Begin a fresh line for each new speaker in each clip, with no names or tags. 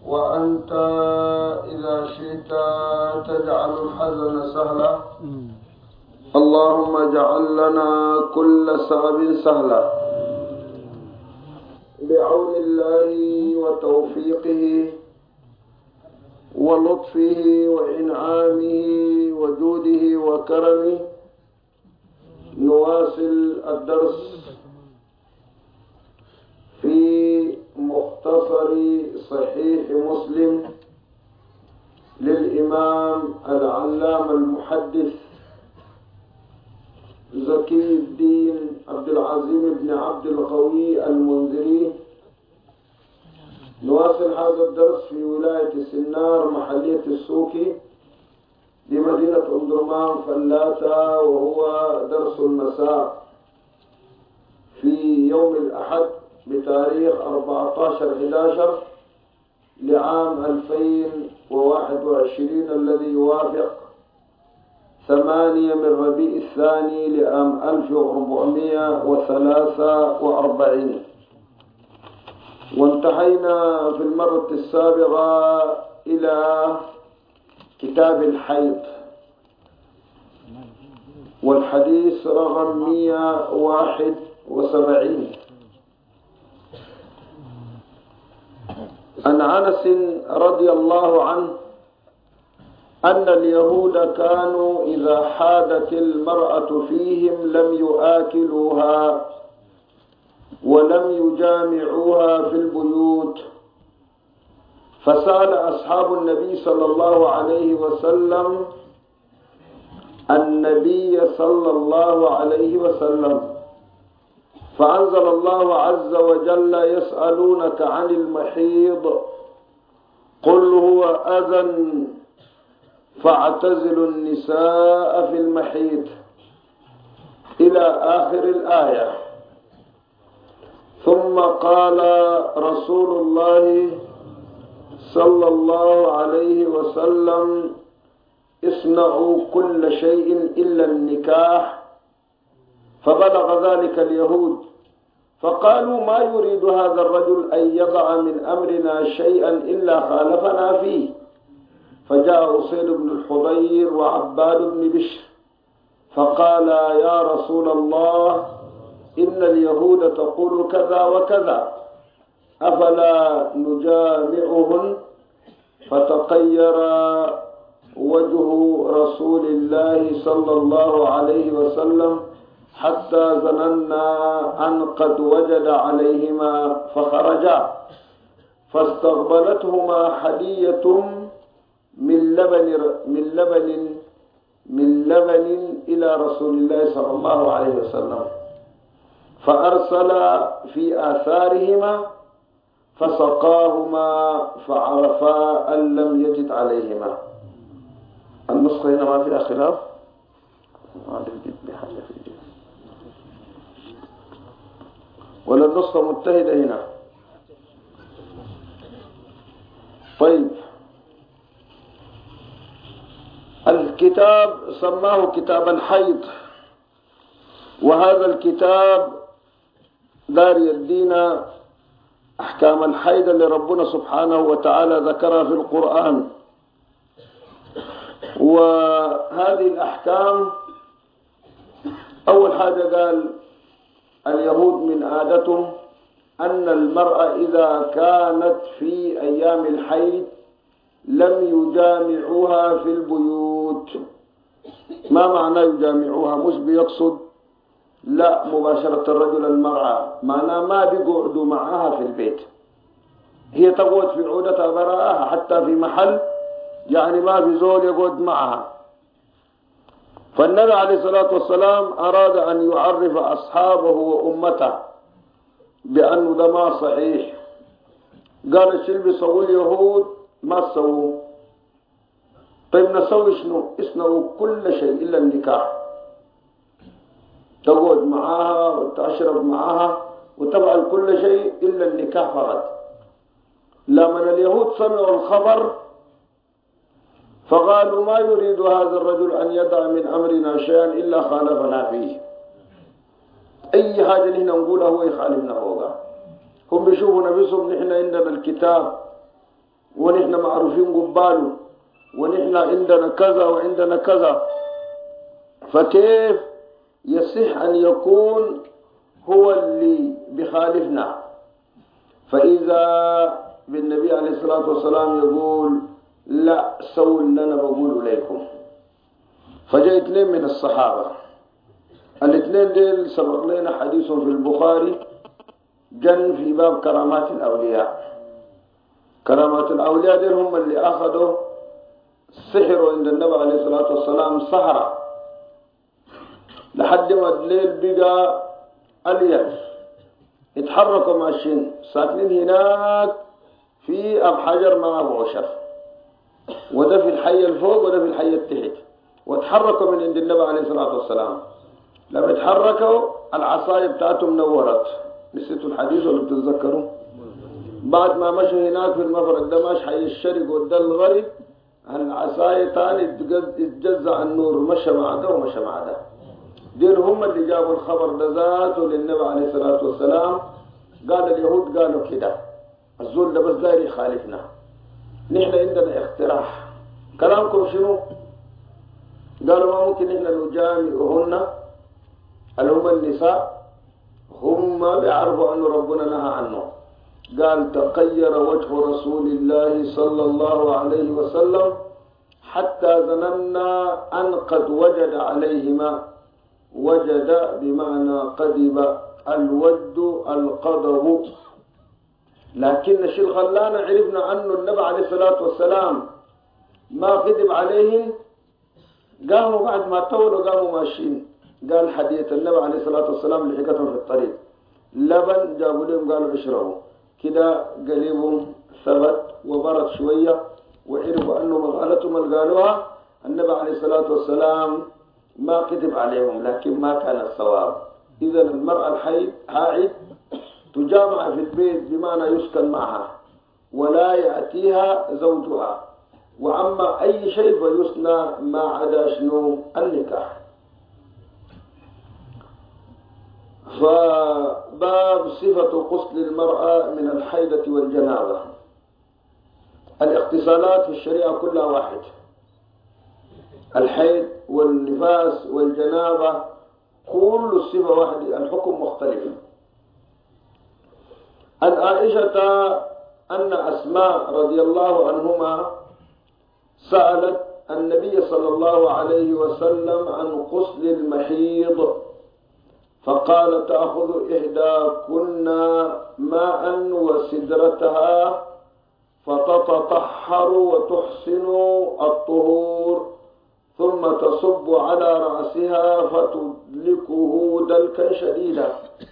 وأنت إذا شئت تجعل الحزن سهلا. اللهم اجعل لنا كل صعب سهلا بعون الله وتوفيقه ولطفه وإنعامه وجوده وكرمه. نواصل الدرس في مختصر صحيح مسلم للإمام العلامة المحدث زكي الدين عبد العظيم بن عبد القوي المنذري. نواصل هذا الدرس في ولاية سنار محلية السوكي بمدينة أم درمان فلاتة، وهو درس المساء في يوم الأحد بتاريخ 14/11 لعام 2021 الذي يوافق 8 من ربيع الثاني لعام 1443. وانتهينا في المرة السابقة إلى كتاب الحيض والحديث رقم 171 عن أنس رضي الله عنه أن اليهود كانوا إذا حادت المرأة فيهم لم يآكلوها ولم يجامعوها في البيوت، فسأل أصحاب النبي صلى الله عليه وسلم النبي صلى الله عليه وسلم، فأنزل الله عز وجل يسألونك عن المحيض قل هو أذى فاعتزلوا النساء في المحيض إلى آخر الآية. ثم قال رسول الله صلى الله عليه وسلم اصنعوا كل شيء إلا النكاح، فبلغ ذلك اليهود فقالوا ما يريد هذا الرجل أن يضع من أمرنا شيئا إلا خالفنا فيه، فجاء أسيد بن الحضير وعباد بن بشر فقال يا رسول الله إن اليهود تقول كذا وكذا أفلا نجامعهن؟ فتغير وجه رسول الله صلى الله عليه وسلم حتى ظننا أن قد وجد عليهما، فخرجا فاستقبلتهما حدية من لبن إلى رسول الله صلى الله عليه وسلم، فأرسل في آثارهما فسقاهما فعرفا أن لم يجد عليهما. النسخة هنا ما فيها خلاف، ولا النسخة متحدة هنا. طيب، الكتاب سماه كتاب الحيض، وهذا الكتاب دار يدينا أحكام الحيض اللي ربنا سبحانه وتعالى ذكرها في القرآن. وهذه الأحكام أول حاجة قال اليهود من عادتهم أن المرأة إذا كانت في أيام الحيض لم يجامعوها في البيوت. ما معنى يجامعوها؟ مش بيقصد لا مباشرة الرجل المرأة، معناه ما بيقعدوا معها في البيت، هي تقعد في عودتها براءها حتى في محل، يعني ما في زول يقعد معها. فالنبي عليه الصلاة والسلام أراد أن يعرف أصحابه وأمته بأنه ده ما صحيح. قال الشيء بيسووا اليهود ما سووا. طيب نسوي شنو؟ اصنعوا كل شيء إلا النكاح، تقعد معها وتشرب معها وتفعل كل شيء إلا النكاح فقط. لما اليهود سمعوا الخبر فقالوا ما يريد هذا الرجل أن يدع من أمرنا شيئا إلا خالفنا فيه. أي حاجة نحن نقولها هو يخالفنا فوقها. هم بيشوفوا نفسهم نحن عندنا الكتاب ونحن معروفين قباله ونحن عندنا كذا وعندنا كذا، فكيف يصح أن يكون هو اللي بخالفنا؟ فإذا بالنبي عليه الصلاة والسلام يقول لا سووا اللي أنا بقول إليكم. فجاء اثنين من الصحابة، الاثنين ديل سبق لنا حديث في البخاري جن في باب كرامات الأولياء. كرامات الأولياء ديل هم اللي أخذوا السحر عند النبي عليه الصلاة والسلام سهرة لحد ما الليل بقى أليل، اتحركوا ماشيين ساكنين هناك في أب حجر ما أبو عشر، وده في الحي الفوق وده في الحي التحت، وتحركوا من عند النبي عليه الصلاة والسلام. لما اتحركوا العصاية بتاعتهم نورت. نسيتوا الحديث ولا بتتذكروا؟ بعد ما مشوا هناك في المفرق ده ماشي حي الشرق وده الغرب، العصاية تاني اتجزع النور، مشى مع ده ومشى مع ده. دين هم اللي جابوا الخبر ده ذاته للنبي عليه الصلاة والسلام. قال اليهود قالوا كده الزول ده بس داير يخالفنا، نحن عندنا اقتراح، كلامكم شنو؟ قالوا ما ممكن نحن نجامعهن اللي هم النساء، هم بيعرفوا أن ربنا نهى عنه. قال تغير وجه رسول الله صلى الله عليه وسلم حتى ظننا أن قد وجد عليهما. وجد بمعنى قدب، الود القضب. لكن الشيء الخلانة عرفنا عنه النبي عليه الصلاة والسلام ما قدب عليهم. قاموا بعد ما طولوا قاموا ماشيين. قال حديث النبي عليه الصلاة والسلام لحقتهم في الطريق لبن جابوا لهم قالوا اشربوا كده، قليبهم ثبت وبرد شوية وعرفوا أنه مغالتهم اللي قالوها. النبي عليه الصلاة والسلام ما كتب عليهم، لكن ما كان الصواب. إذا المرأة الحائض تجامع في البيت بمعنى يسكن معها ولا يأتيها زوجها، وأما أي شيء فيسنى ما عدا شنو النكاح. فباب صفة غسل المرأة من الحيضة والجنابة. الاغتسالات في الشريعة كلها واحد، الحيض والنفاس والجنابة كل الصفة واحدة، الحكم مختلف. عن عائشة أن أسماء رضي الله عنهما سألت النبي صلى الله عليه وسلم عن غسل المحيض، فقال تأخذ إحداكن ماء وسدرتها فتتطهر وتحسن الطهور، ثم تصب على رأسها فتدلكه دلكا شديدا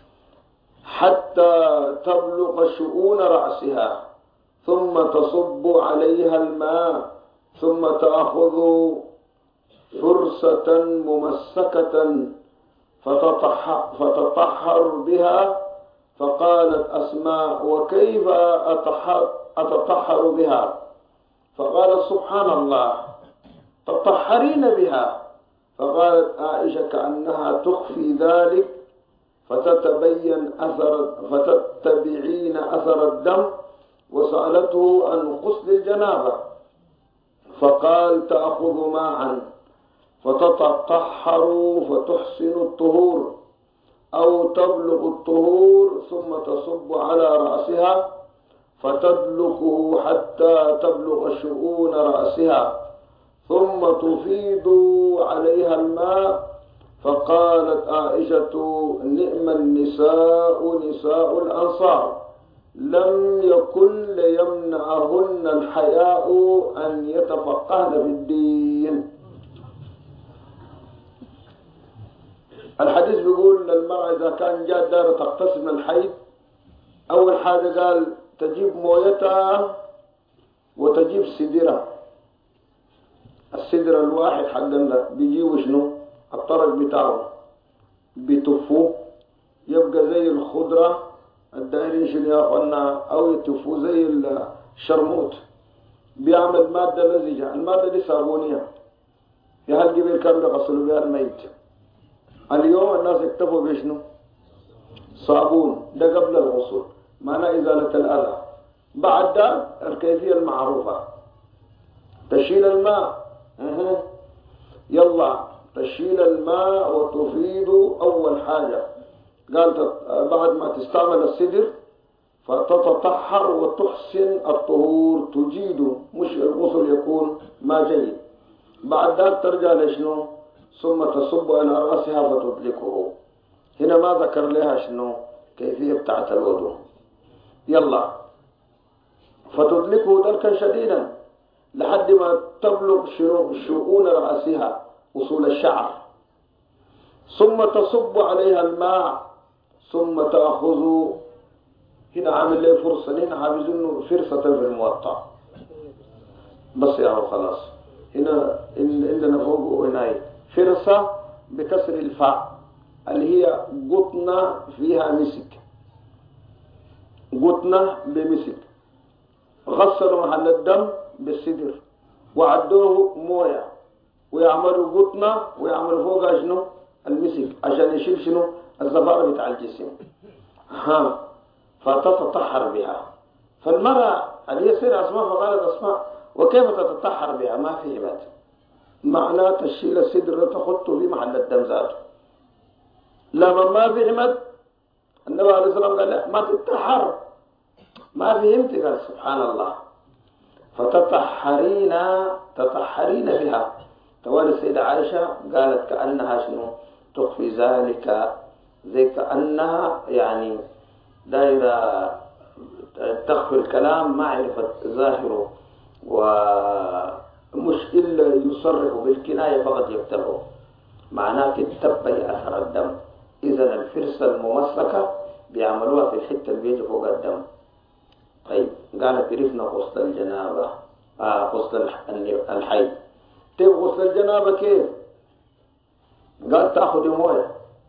حتى تبلغ شؤون رأسها، ثم تصب عليها الماء، ثم تأخذ فرصة ممسكة فتطهر بها. فقالت أسماء وكيف أتطهر بها؟ فقالت سبحان الله تطهرين بها. فقالت عائشة كأنها تخفي ذلك فتتبعين أثر الدم، وسألته عن غسل الجنابة فقال تأخذ ماء فتتطهر فتحسن الطهور أو تبلغ الطهور ثم تصب على رأسها فتدلكه حتى تبلغ شؤون رأسها ثم تفيض عليها الماء. فقالت عائشة نعم النساء نساء الأنصار لم يكن ليمنعهن الحياء أن يتفقهن في الدين. الحديث بيقول للمرأة إذا كان جاء دار تغتسل من الحيض، أول حاجة قال تجيب مويتها وتجيب سدرة. السدرة الواحد حقنا بيجيبوا شنو؟ الطرق بتاعه بيتفوه يبقى زي الخضرة الدائرين شنو يا أخوانا، أو يتفوه زي الشرموط، بيعمل مادة لزجة. المادة دي صابونية، في هال قبل كان بيغسلوا بها الميت. اليوم الناس اكتفوا بشنو؟ صابون، ده قبل الغسل، معناه إزالة الأذى. بعد ده الكيفية المعروفة، تشيل الماء. يلا تشيل الماء وتفيض أول حاجة. قال بعد ما تستعمل السدر فتتطهر وتحسن الطهور، تجيد، مش الغسل يكون ما جيد. بعد ذلك ترجع لشنو؟ ثم تصب على رأسها فتدلكه. هنا ما ذكر لها شنو كيفية بتاعت الوضوء. يلا فتدلكه دلكا شديدا لحد ما تبلغ شؤون رأسها، وصول الشعر، ثم تصب عليها الماء، ثم تأخذ. هنا عامل لي فرصة، هنا عاوز انه فرصة في الموطأ بس يا رب خلاص. هنا عندنا فوق وهنا فرصة بكسر الفاء اللي هي قطنة فيها مسك، قطنة بمسك. غسلوا محل الدم بالسدر وعدوه مويه ويعملوا قطنة ويعملوا فوقها شنو المسك عشان يشيل شنو الزفارة بتاع الجسم. فتتطهر بها. فالمرأة اللي هي سيدة أسماء فقالت أسماء وكيف تتطهر بها؟ ما في عباد، معناه تشيل السدر تخطه في محل الدم ذاته. لما ما في عمد النبي عليه الصلاة والسلام قال لا ما تتطهر، ما فهمت. قال سبحان الله، فتطهرين بها. توالي السيدة عائشة قالت كأنها شنو تخفي ذلك، زي كأنها يعني دايرة تخفي الكلام ما عرفت ظاهره، ومش إلا يصرح بالكناية فقط يكتبه، معناه تتبع أثر الدم. إذا الفرصة الممسكة بيعملوها في الحتة اللي بيجي فوق الدم. طيب قالت عرفنا غسل الجنابة، غسل الحيض. طيب غسل الجنابة كيف؟ قال تأخذ مويه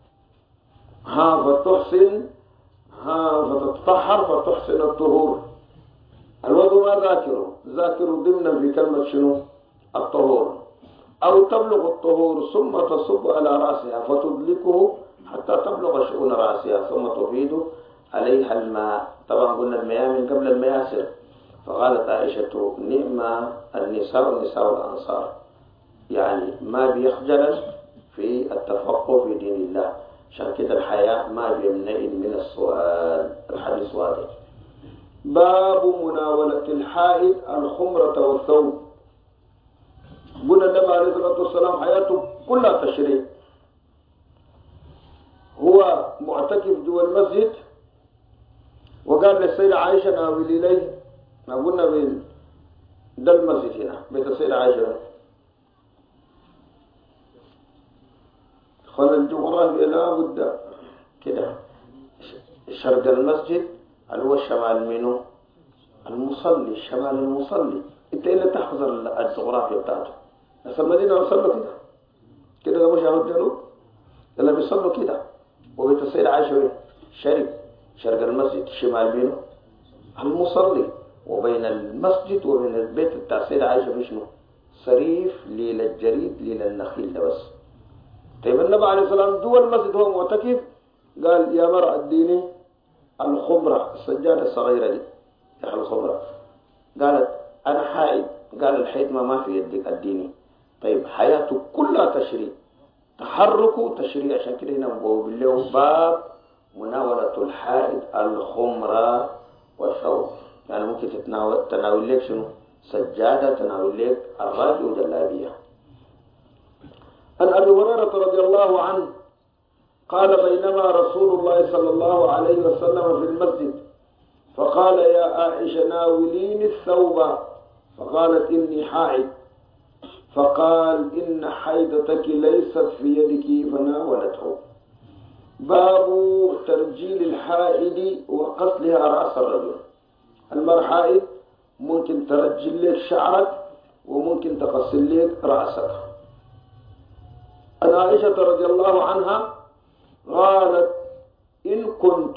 فتحسن فتتطهر فتحسن الطهور. الوضوء ما ذاكره ضمنا في كلمة شنو الطهور. أو تبلغ الطهور ثم تصب على رأسها فتدلكه حتى تبلغ شؤون رأسها، ثم تفيد عليها الماء. طبعا قلنا المياه من قبل المياسر. فقالت عائشة نعم النساء الأنصار، يعني ما بيخجل في التفقه في دين الله، عشان كده الحياء ما بيمنعن من السؤال. الحديث واضح. باب مناولة الحائض الخمرة والثوب. قلنا النبي عليه الصلاة والسلام حياته كلها تشريع. هو معتكف جوا المسجد وقال للسيدة عائشة ناولي لي، ما قلنا ده المسجد هنا بيت السيدة عائشة. خلال الجغرافيا لا بد كده، شرق المسجد اللي هو الشمال منه المصلي، شمال المصلي. انت الا تحفظ الجغرافيا بتاعته. بس المدينة بيصلوا كده كده، ده مش على الجنوب، ده بيصلوا كده. وبيت السيدة عائشة شرق المسجد، شمال منه المصلي، وبين المسجد وبين البيت بتاع السيدة عائشة في شنو؟ صريف ليل الجريد ليل النخيل ده بس. طيب النبي عليه الصلاة والسلام جوا المسجد هو معتكف، قال يا مرأة اديني الخمرة، السجادة الصغيرة دي يا الخمرة. قالت أنا حائض. قال الحيض ما في يدك اديني. طيب حياته كلها تشريع، تحركه تشريع. عشان كده هنا بقول له باب مناولة الحائض الخمرة والثوب. يعني ممكن تناول لك شنو؟ سجادة، تناول لك الراجل وجلابية. عن أبي هريرة رضي الله عنه قال بينما رسول الله صلى الله عليه وسلم في المسجد فقال يا عائشة ناوليني الثوب، فقالت إني حائض، فقال إن حيضتك ليست في يدك، فناولته. باب ترجيل الحائض وقصلها رأس الرجل. المرأة حائض ممكن ترجل لك شعرك وممكن تقصل لك رأسك. عن عائشة رضي الله عنها قالت إن كنت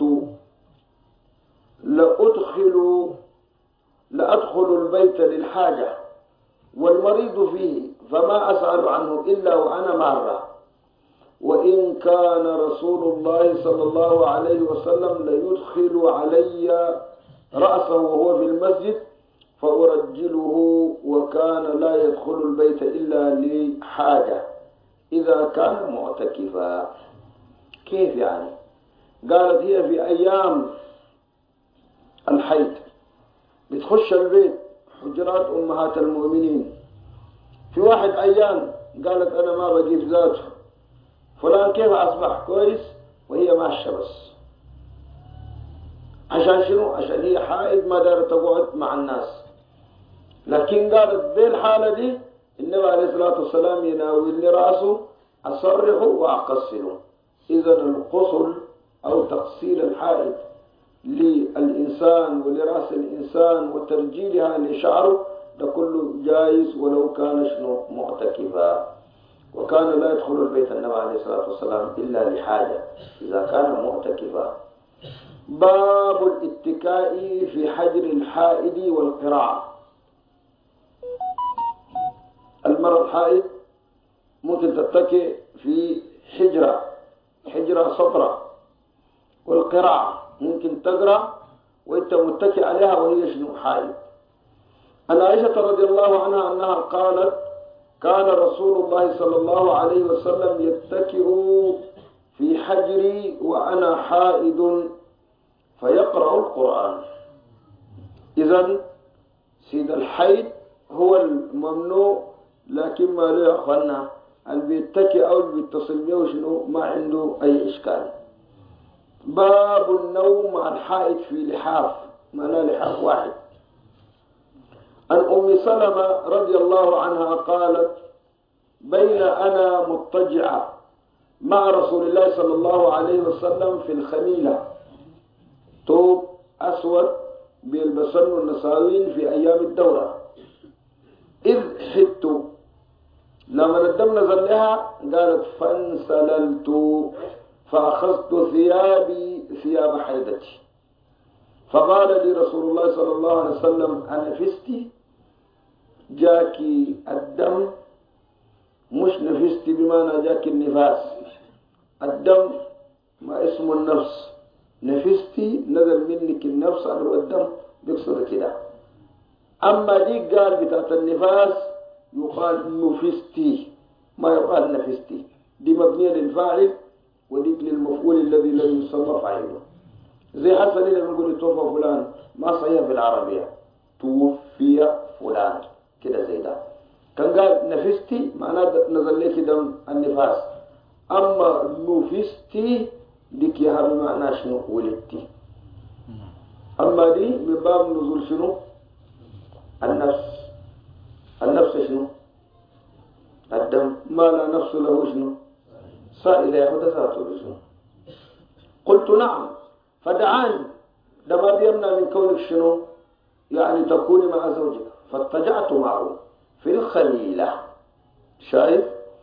لأدخل البيت للحاجة والمريض فيه فما أسأل عنه إلا وأنا مارة، وإن كان رسول الله صلى الله عليه وسلم ليدخل علي رأسه وهو في المسجد فأرجله، وكان لا يدخل البيت إلا لحاجة إذا كان معتكفا. كيف يعني؟ قالت هي في أيام الحيض بتخش البيت حجرات أمهات المؤمنين. في واحد أيام قالت أنا ما بجيب ذاته، فلان كيف أصبح كويس وهي ماشية بس. عشان شنو؟ عشان هي حائض ما دارت تقعد مع الناس. لكن قالت بالحالة دي النبي عليه الصلاة والسلام يناولني رأسه أصرحه وأقصله. إذا القصل أو تقصير الحائض للإنسان ولرأس الإنسان وترجيلها لشعره ده كله جائز ولو كان شنو معتكفا. وكان لا يدخل البيت النبي عليه الصلاة والسلام إلا لحاجة إذا كان معتكفا. باب الاتكاء في حجر الحائض والقراءة. المرأة الحائض ممكن تتكئ في حجرة صفرة، والقراءة ممكن تقرأ وانت متكئ عليها وهي شنو حائض. عن عائشة رضي الله عنها أنها قالت كان رسول الله صلى الله عليه وسلم يتكئ في حجري وأنا حائض فيقرأ القرآن. إذن سيد الحيض هو الممنوع، لكن ما له أخوانا اللي بيتكئ أو بيتصل به شنو ما عنده أي إشكال. باب النوم مع الحائض في لحاف، معناه لحاف واحد. عن أم سلمة رضي الله عنها قالت بين أنا مضطجعة مع رسول الله صلى الله عليه وسلم في الخميلة، ثوب أسود بيلبسنه النساوين في أيام الدورة، إذ حدت لما الدم نزل لها قالت فانسللت فأخذت ثياب حيضتي، فقال لي رسول الله صلى الله عليه وسلم أنفستي؟ جاكي الدم؟ مش نفستي بمعنى جاكي النفاس، الدم ما اسمه النفس، نفستي نزل منك النفس على الدم بيقصد كده. أما دي قال بتاعت النفاس يقال نفستي ما يقال نفستي، دي مبنية للفاعل وديك للمفعول الذي لم يسمى فاعله. زي حتى لما نقول توفى فلان ما صحيح بالعربية، توفي فلان كده زي ده. كان قال نفستي معناه نزل لك دم النفاس، أما نفستي ديك يا بمعنى شنو ولدتي. أما دي من باب نزول شنو النفس شنو الدم، ما لا نفس له شنو سائل يأخذ ذاته شنو. قلت نعم فدعاني، ده ما بيمنع من كونك شنو يعني تكوني مع زوجك، فاتجعت معه في الخميلة. شايف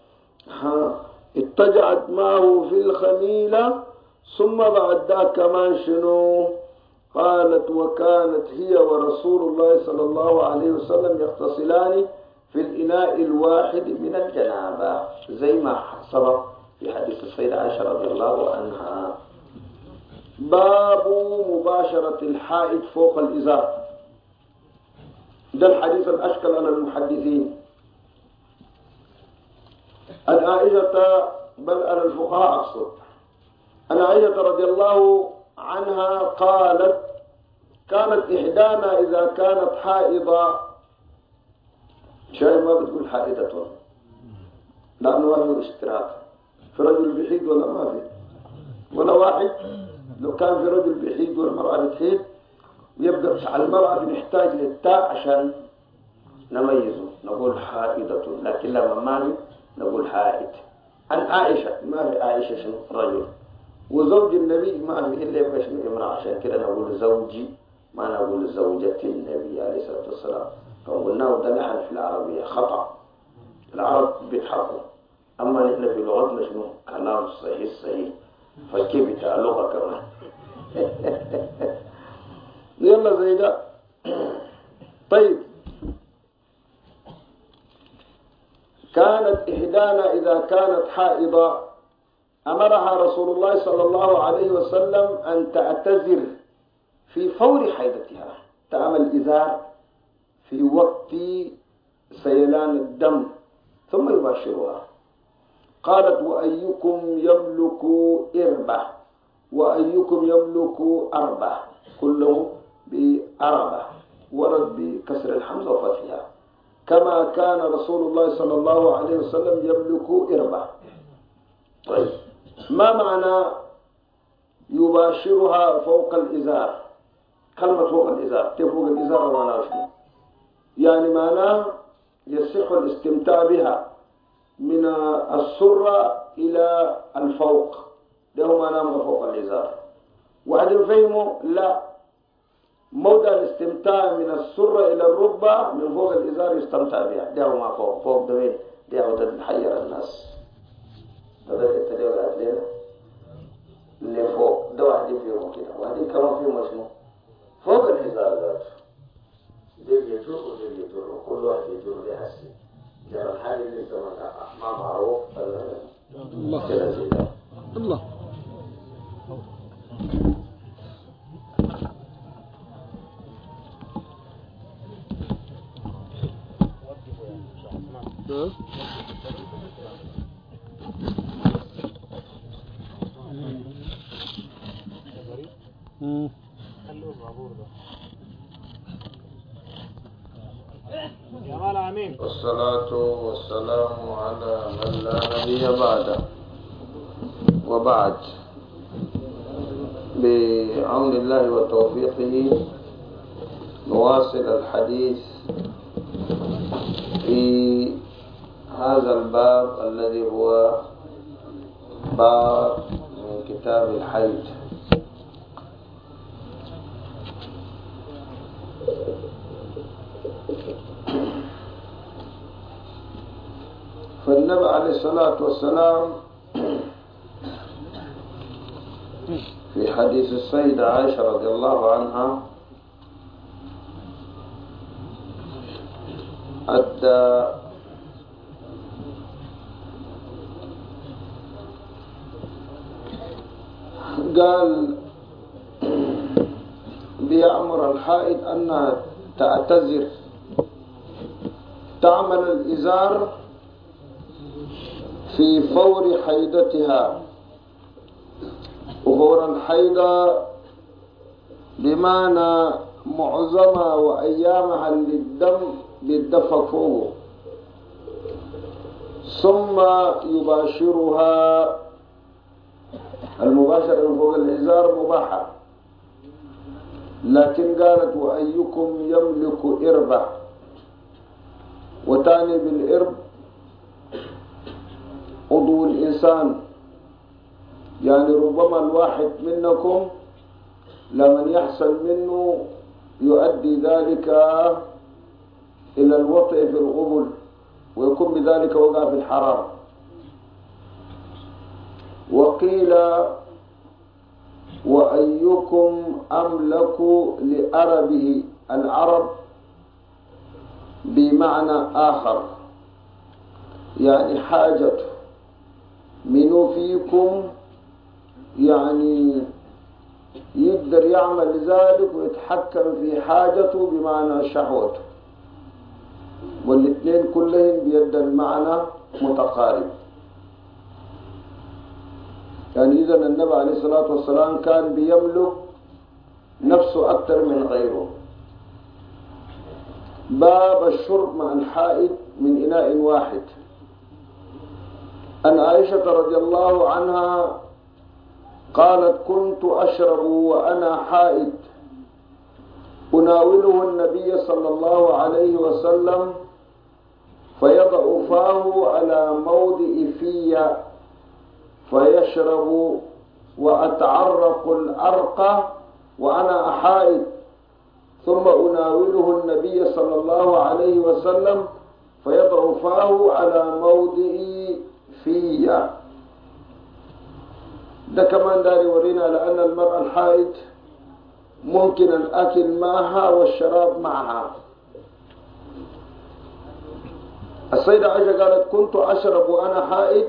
اتجعت معه في الخميلة. ثم بعد ذاك كمان شنو قالت وكانت هي ورسول الله صلى الله عليه وسلم يغتسلان في الإناء الواحد من الجنابة، زي ما سبق في حديث السيدة عائشة رضي الله عنها. باب مباشرة الحائض فوق الإزار، ده الحديث الأشكل على المحدثين. عن عائشة بل على الفقهاء أقصد، عن عائشة رضي الله عنها قالت كانت إحدانا إذا كانت حائضة، شايف ما بتقول حائضة لأنه واحد اشتراك، في رجل بحيد ولا ما في ولا واحد. لو كان في رجل بحيد والمرأة بتحيد يبقى على المرأة بنحتاج للتاء عشان نميزه نقول حائضة، لكن لما ما نقول حائض. عن عائشة ما في عائشة شنو رجل، وزوج النبي ما في إلا يبقى شنو امرأة، عشان كده نقول زوجي ما نقول زوجة النبي عليه الصلاة والسلام. فقلناه ده نحن في العربية خطأ، العرب بيضحكوا، أما نحن في لغتنا شنو كلام صحيح فكيف بتاع لغة كمان. يلا زي ده. طيب كانت إحدانا إذا كانت حائضة أمرها رسول الله صلى الله عليه وسلم أن تعتذر في فور حيضتها، تعمل إزار في وقت سيلان الدم ثم يباشرها. قالت وأيكم يملك إربة وأيكم يملك أربة، كله بأربة، ورد بكسر الحمزة وفتحها، كما كان رسول الله صلى الله عليه وسلم يملك إربة. طيب، ما معنى يباشرها فوق الإزار؟ كلمة فوق الإزار، كيف فوق الإزار معناه شنو؟ يعني معناه يصح الاستمتاع بها من السرة إلى الفوق، ده هو معناه فوق الإزار. وبعدين فهموا لا، موضع الاستمتاع من السرة إلى الركبة من فوق الإزار يستمتع بها، ده هو ما فوق ده وين؟ ده هو ده حير الناس، ده التداول الأدلة اللي فوق ده واحد فيهم كده، واحد كمان فيهم اسمه فوق الإزار ذاته، ده يجر وده يجر، وكل واحد يجر لحسن جرى الحال اللي انت ما معروف الله كده زي ده الله. والصلاة والسلام على من لا نبي بعده، وبعد، بعون الله وتوفيقه نواصل الحديث في هذا الباب الذي هو باب من كتاب الحيض. فالنبي عليه الصلاة والسلام في حديث السيدة عائشة رضي الله عنها أدى قال بيأمر الحائض أنها تعتذر، تعمل الإزار في فور حيضتها. وفور الحيضة بمعنى معظمها وأيامها للدم بالدفع فوق، ثم يباشرها. المباشرة من فوق الإزار مباحة، لكن قالت وأيكم يملك إربة، وتعني بالإرب عضو الإنسان، يعني ربما الواحد منكم لمن يحصل منه يؤدي ذلك إلى الوطئ في الغبل، ويكون بذلك وقع في الحرام. وقيل وأيكم أملك لأربه، العرب بمعنى آخر، يعني حاجته، منو فيكم يعني يقدر يعمل ذلك ويتحكم في حاجته بمعنى شهوته، والاثنين كلهم بيد المعنى متقارب. يعني إذا النبي عليه الصلاة والسلام كان بيملك نفسه أكثر من غيره. باب الشرب مع الحائض من إناء واحد. أن عائشة رضي الله عنها قالت كنت أشرب وأنا حائض أناوله النبي صلى الله عليه وسلم فيضع فاه على موضع في فيشرب وأتعرق العرق وأنا حائض، ثم أناوله النبي صلى الله عليه وسلم فيضع فاه على موضع في. ده كمان دار يورينا لأن المرأة الحائض ممكن الأكل معها والشراب معها. السيدة عائشة قالت كنت أشرب وأنا حائض،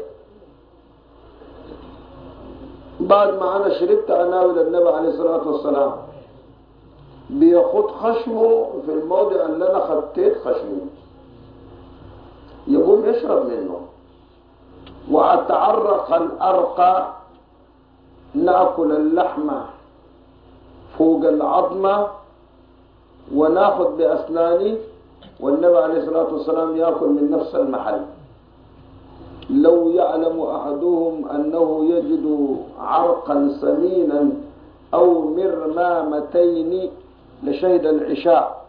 بعد ما أنا شربت أناول النبي عليه الصلاة والسلام، بيخط خشمه في الموضع اللي أنا خطيت خشمه، يقوم يشرب منه. وأتعرق الأرقى، نأكل اللحمة فوق العظمة وناخذ بأسناني، والنبي عليه الصلاة والسلام يأكل من نفس المحل. لو يعلم أحدهم أنه يجد عرقا سمينا أو مرمامتين لشهد العشاء.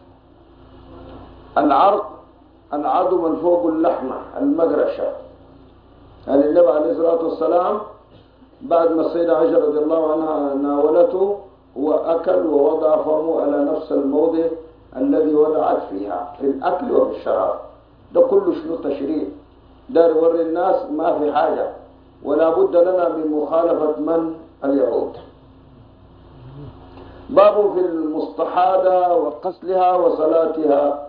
العرق العظم من فوق اللحمة المقرشة. يعني النبي عليه الصلاة والسلام بعد ما السيدة عائشة رضي الله عنها ناولته وأكل ووضع فمه على نفس الموضع الذي وضعت فيها في الأكل وفي الشراب. ده كله شنو تشريع، دار يوري الناس ما في حاجة، ولا بد لنا من مخالفة من؟ اليهود. باب في المستحاضة وغسلها وصلاتها.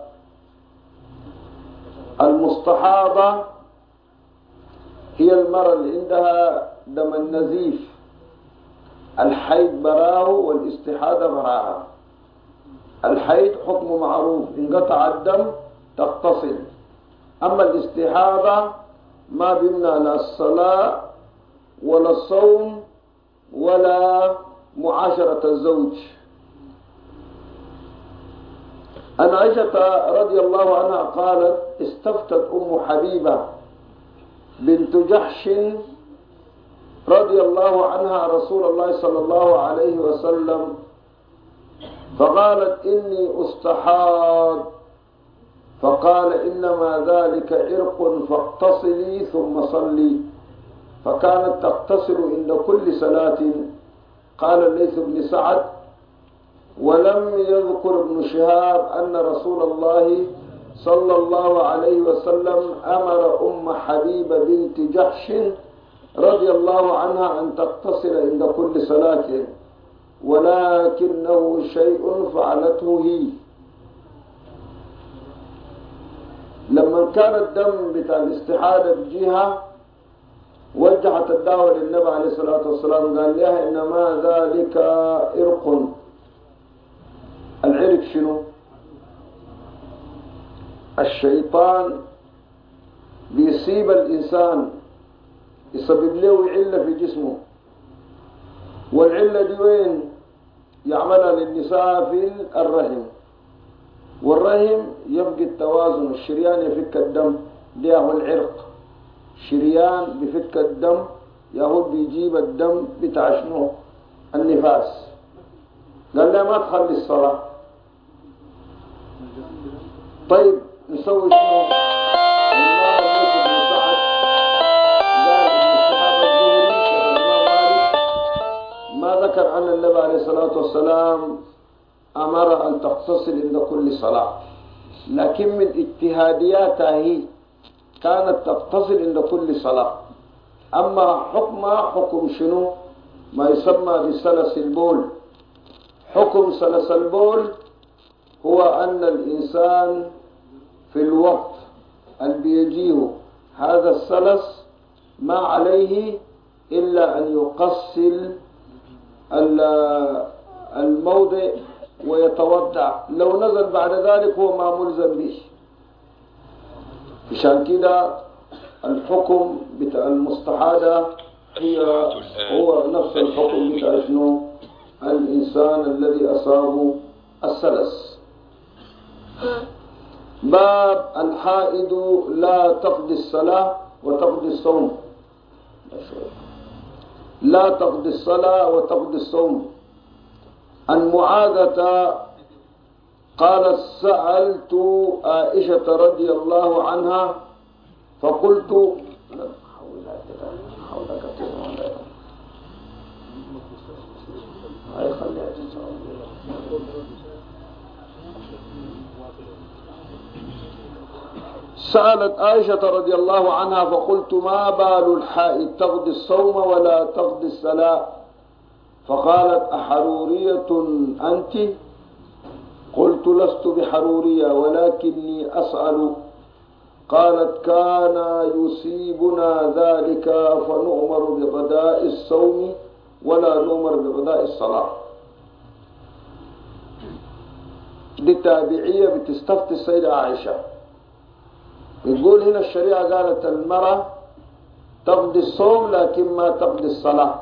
المستحاضة هي المرأة اللي عندها دم النزيف، الحيض براه والاستحاضة براها. الحيض حكم معروف، انقطع الدم تغتسل. أما الاستحاضة ما بيمنع لا الصلاة ولا الصوم ولا معاشرة الزوج. عن عائشة رضي الله عنها قالت: استفتت أم حبيبة بنت جحش رضي الله عنها رسول الله صلى الله عليه وسلم فقالت: إني أستحاض، فقال: إنما ذلك عرق فاغتسلي ثم صلي. فكانت تغتسل عند كل صلاة. قال الليث بن سعد: ولم يذكر ابن شهاب أن رسول الله صلى الله عليه وسلم أمر أم حبيبة بنت جحش رضي الله عنها أن تغتسل عند كل صلاة، ولكنه شيء فعلته هي. لما كان الدم بتاع الاستحاضة بجهة وجهت الدعوة للنبي عليه الصلاة والسلام، قال لها: إنما ذلك عرق. العرق شنو؟ الشيطان بيصيب الإنسان، يسبب له علة في جسمه، والعلة دي وين؟ يعملها للنساء في الرحم، والرحم يبقى التوازن، الشريان يفك الدم، ده هو العرق. شريان بفك الدم، يهو بيجيب الدم بتاع شنو؟ النفاس. قال لها: ما تخلي الصلاة. طيب نسوي شنو؟ ما ذكر عن النبي عليه الصلاة والسلام أمر أن تغتسل عند كل صلاة، لكن من اجتهادياتها هي كانت تغتسل عند كل صلاة. أما حكم شنو؟ ما يسمى بسلس البول. حكم سلس البول هو أن الإنسان في الوقت اللي بيجيه هذا السلس ما عليه إلا أن يغسل الموضع ويتوضع، لو نزل بعد ذلك هو ما ملزم به. عشان كده الحكم بتاع المستحاضة هو نفس الحكم بتاع شنو؟ الإنسان الذي أصابه السلس. باب الحائض لا تقضي الصلاة وتقضي الصوم. لا تقضي الصلاة وتقضي الصوم. عن معاذة قالت: سألت عائشة رضي الله عنها فقلت: سألت عائشة رضي الله عنها فقلت: ما بال الحائض تقضي الصوم ولا تقضي الصلاة؟ فقالت: أحرورية أنت؟ قلت: لست بحرورية ولكني أسأل. قالت: كان يصيبنا ذلك فنؤمر بقضاء الصوم ولا نؤمر بقضاء الصلاة. دي تابعية بتستفتي السيدة عائشة، بتقول هنا الشريعة قالت المرأة تقضي الصوم لكن ما تقضي الصلاة.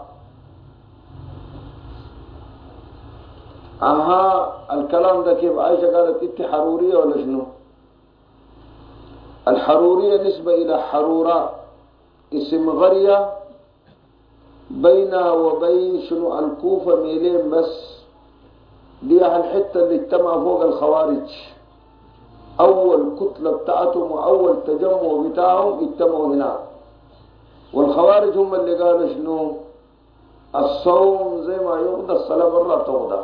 الكلام ده كيف؟ عائشة قالت انت حرورية ولا شنو؟ الحرورية نسبة إلى حروراء، اسم غرية بينها وبين شنو الكوفة ميلين بس، دي الحتة اللي اجتمع فوق الخوارج، أول كتلة بتاعتهم وأول تجمع بتاعهم اجتمعوا هناك. والخوارج هم اللي قالوا شنو؟ الصوم زي ما يقضى الصلاة برا تقضى.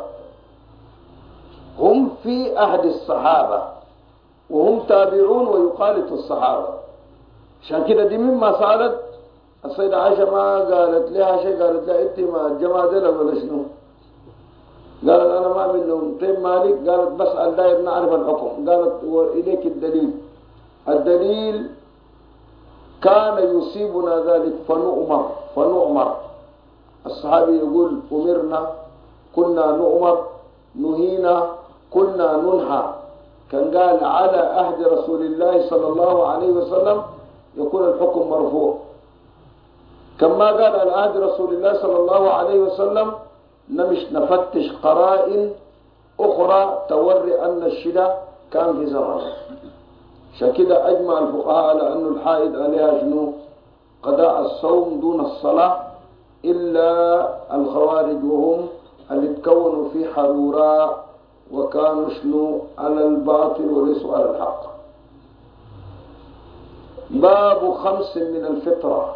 هم في عهد الصحابة وهم تابعون ويخالطوا الصحابة، عشان كده دي مما صارت السيدة عائشة ما قالت لها شيء، قالت لها انت ما الجماعة دي ولا شنو؟ قالت انا ما منهم. طيب مالك؟ قالت بسأل داير نعرف الحكم. قالت واليك الدليل. الدليل كان يصيبنا ذلك فنؤمر. الصحابي يقول أمرنا، كنا نؤمر، نهينا، كنا ننهى. كان قال على عهد رسول الله صلى الله عليه وسلم يكون الحكم مرفوع. كما قال على عهد رسول الله صلى الله عليه وسلم نمش نفتش قرائن أخرى توري أن الشدة كان في زمن. عشان كده أجمع الفقهاء على أن الحائض عليها شنو؟ قضاء الصوم دون الصلاة، إلا الخوارج وهم اللي تكونوا في حروراء وكانوا شنو؟ على الباطل وليسوا على الحق. باب 5 من الفطرة.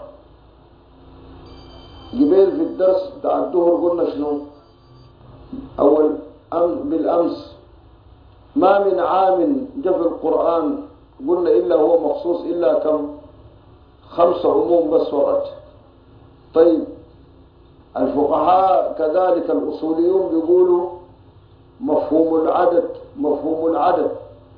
قبل في الدرس بتاع الظهر قلنا شنو؟ أول بالأمس ما من عام جاء في القرآن قلنا إلا هو مخصوص إلا كم؟ 5 عموم بس ورد. طيب الفقهاء كذلك الأصوليون بيقولوا مفهوم العدد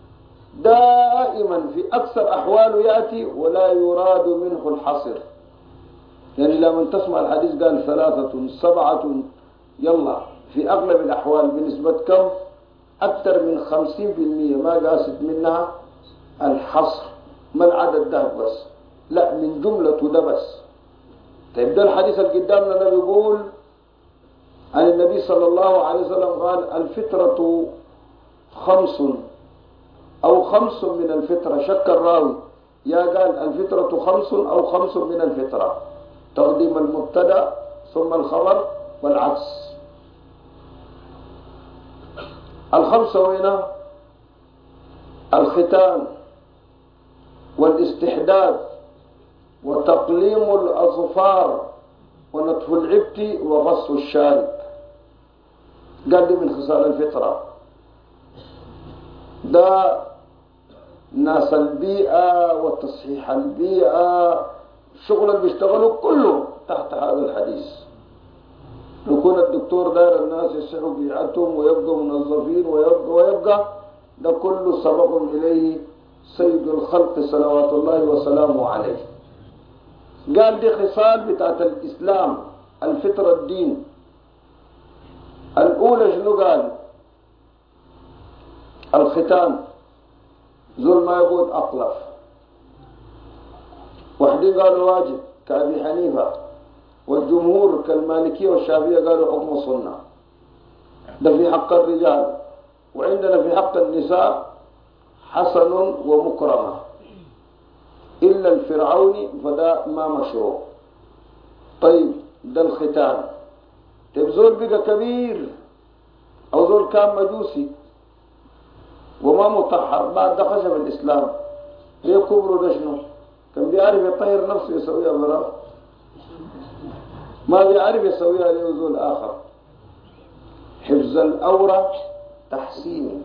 دائما في أكثر أحواله يأتي ولا يراد منه الحصر. يعني لما تسمع الحديث قال 3 7، يلا في أغلب الأحوال بنسبة كم؟ أكثر من 50% ما قاست منها الحصر، ما العدد ده بس، لا من جملته ده بس. طيب ده الحديث اللي قدامنا ده بيقول عن النبي صلى الله عليه وسلم قال الفطرة 5 أو 5 من الفطرة. شك الراوي، يا قال الفطرة 5 أو 5 من الفطرة، تقديم المبتدأ ثم الخبر والعكس. 5 وين؟ الختان والاستحداث وتقليم الأظفار ونتف العبت وغص الشارب. قال لي من خصال الفطرة. ده ناس البيئة وتصحيح البيئة الشغل اللي بيشتغلوا كله تحت هذا الحديث. يكون الدكتور داير الناس يصحوا بيئتهم ويبقوا منظفين ويبقى ده كله سبق إليه سيد الخلق صلوات الله وسلامه عليه. قال دي خصال بتاعت الإسلام، الفطرة الدين. الأولى شنو قال؟ الختان، زول ما يقول أقلف. وحدين قالوا واجب كأبي حنيفة، والجمهور كالمالكية والشافعية قالوا حكم السنة. ده في حق الرجال، وعندنا في حق النساء حسن ومكرمة، إلا الفرعوني فده ما مشروع. طيب ده الختان. طيب زول بقى كبير أو زول كان مجوسي وما مطهر بعد دخل في الإسلام، ليه كبره ده شنو؟ كان بيعرف يطهر نفسه يسويها براه، ما بيعرف يسويها ليه زول آخر. حفظ الأورة تحسيني،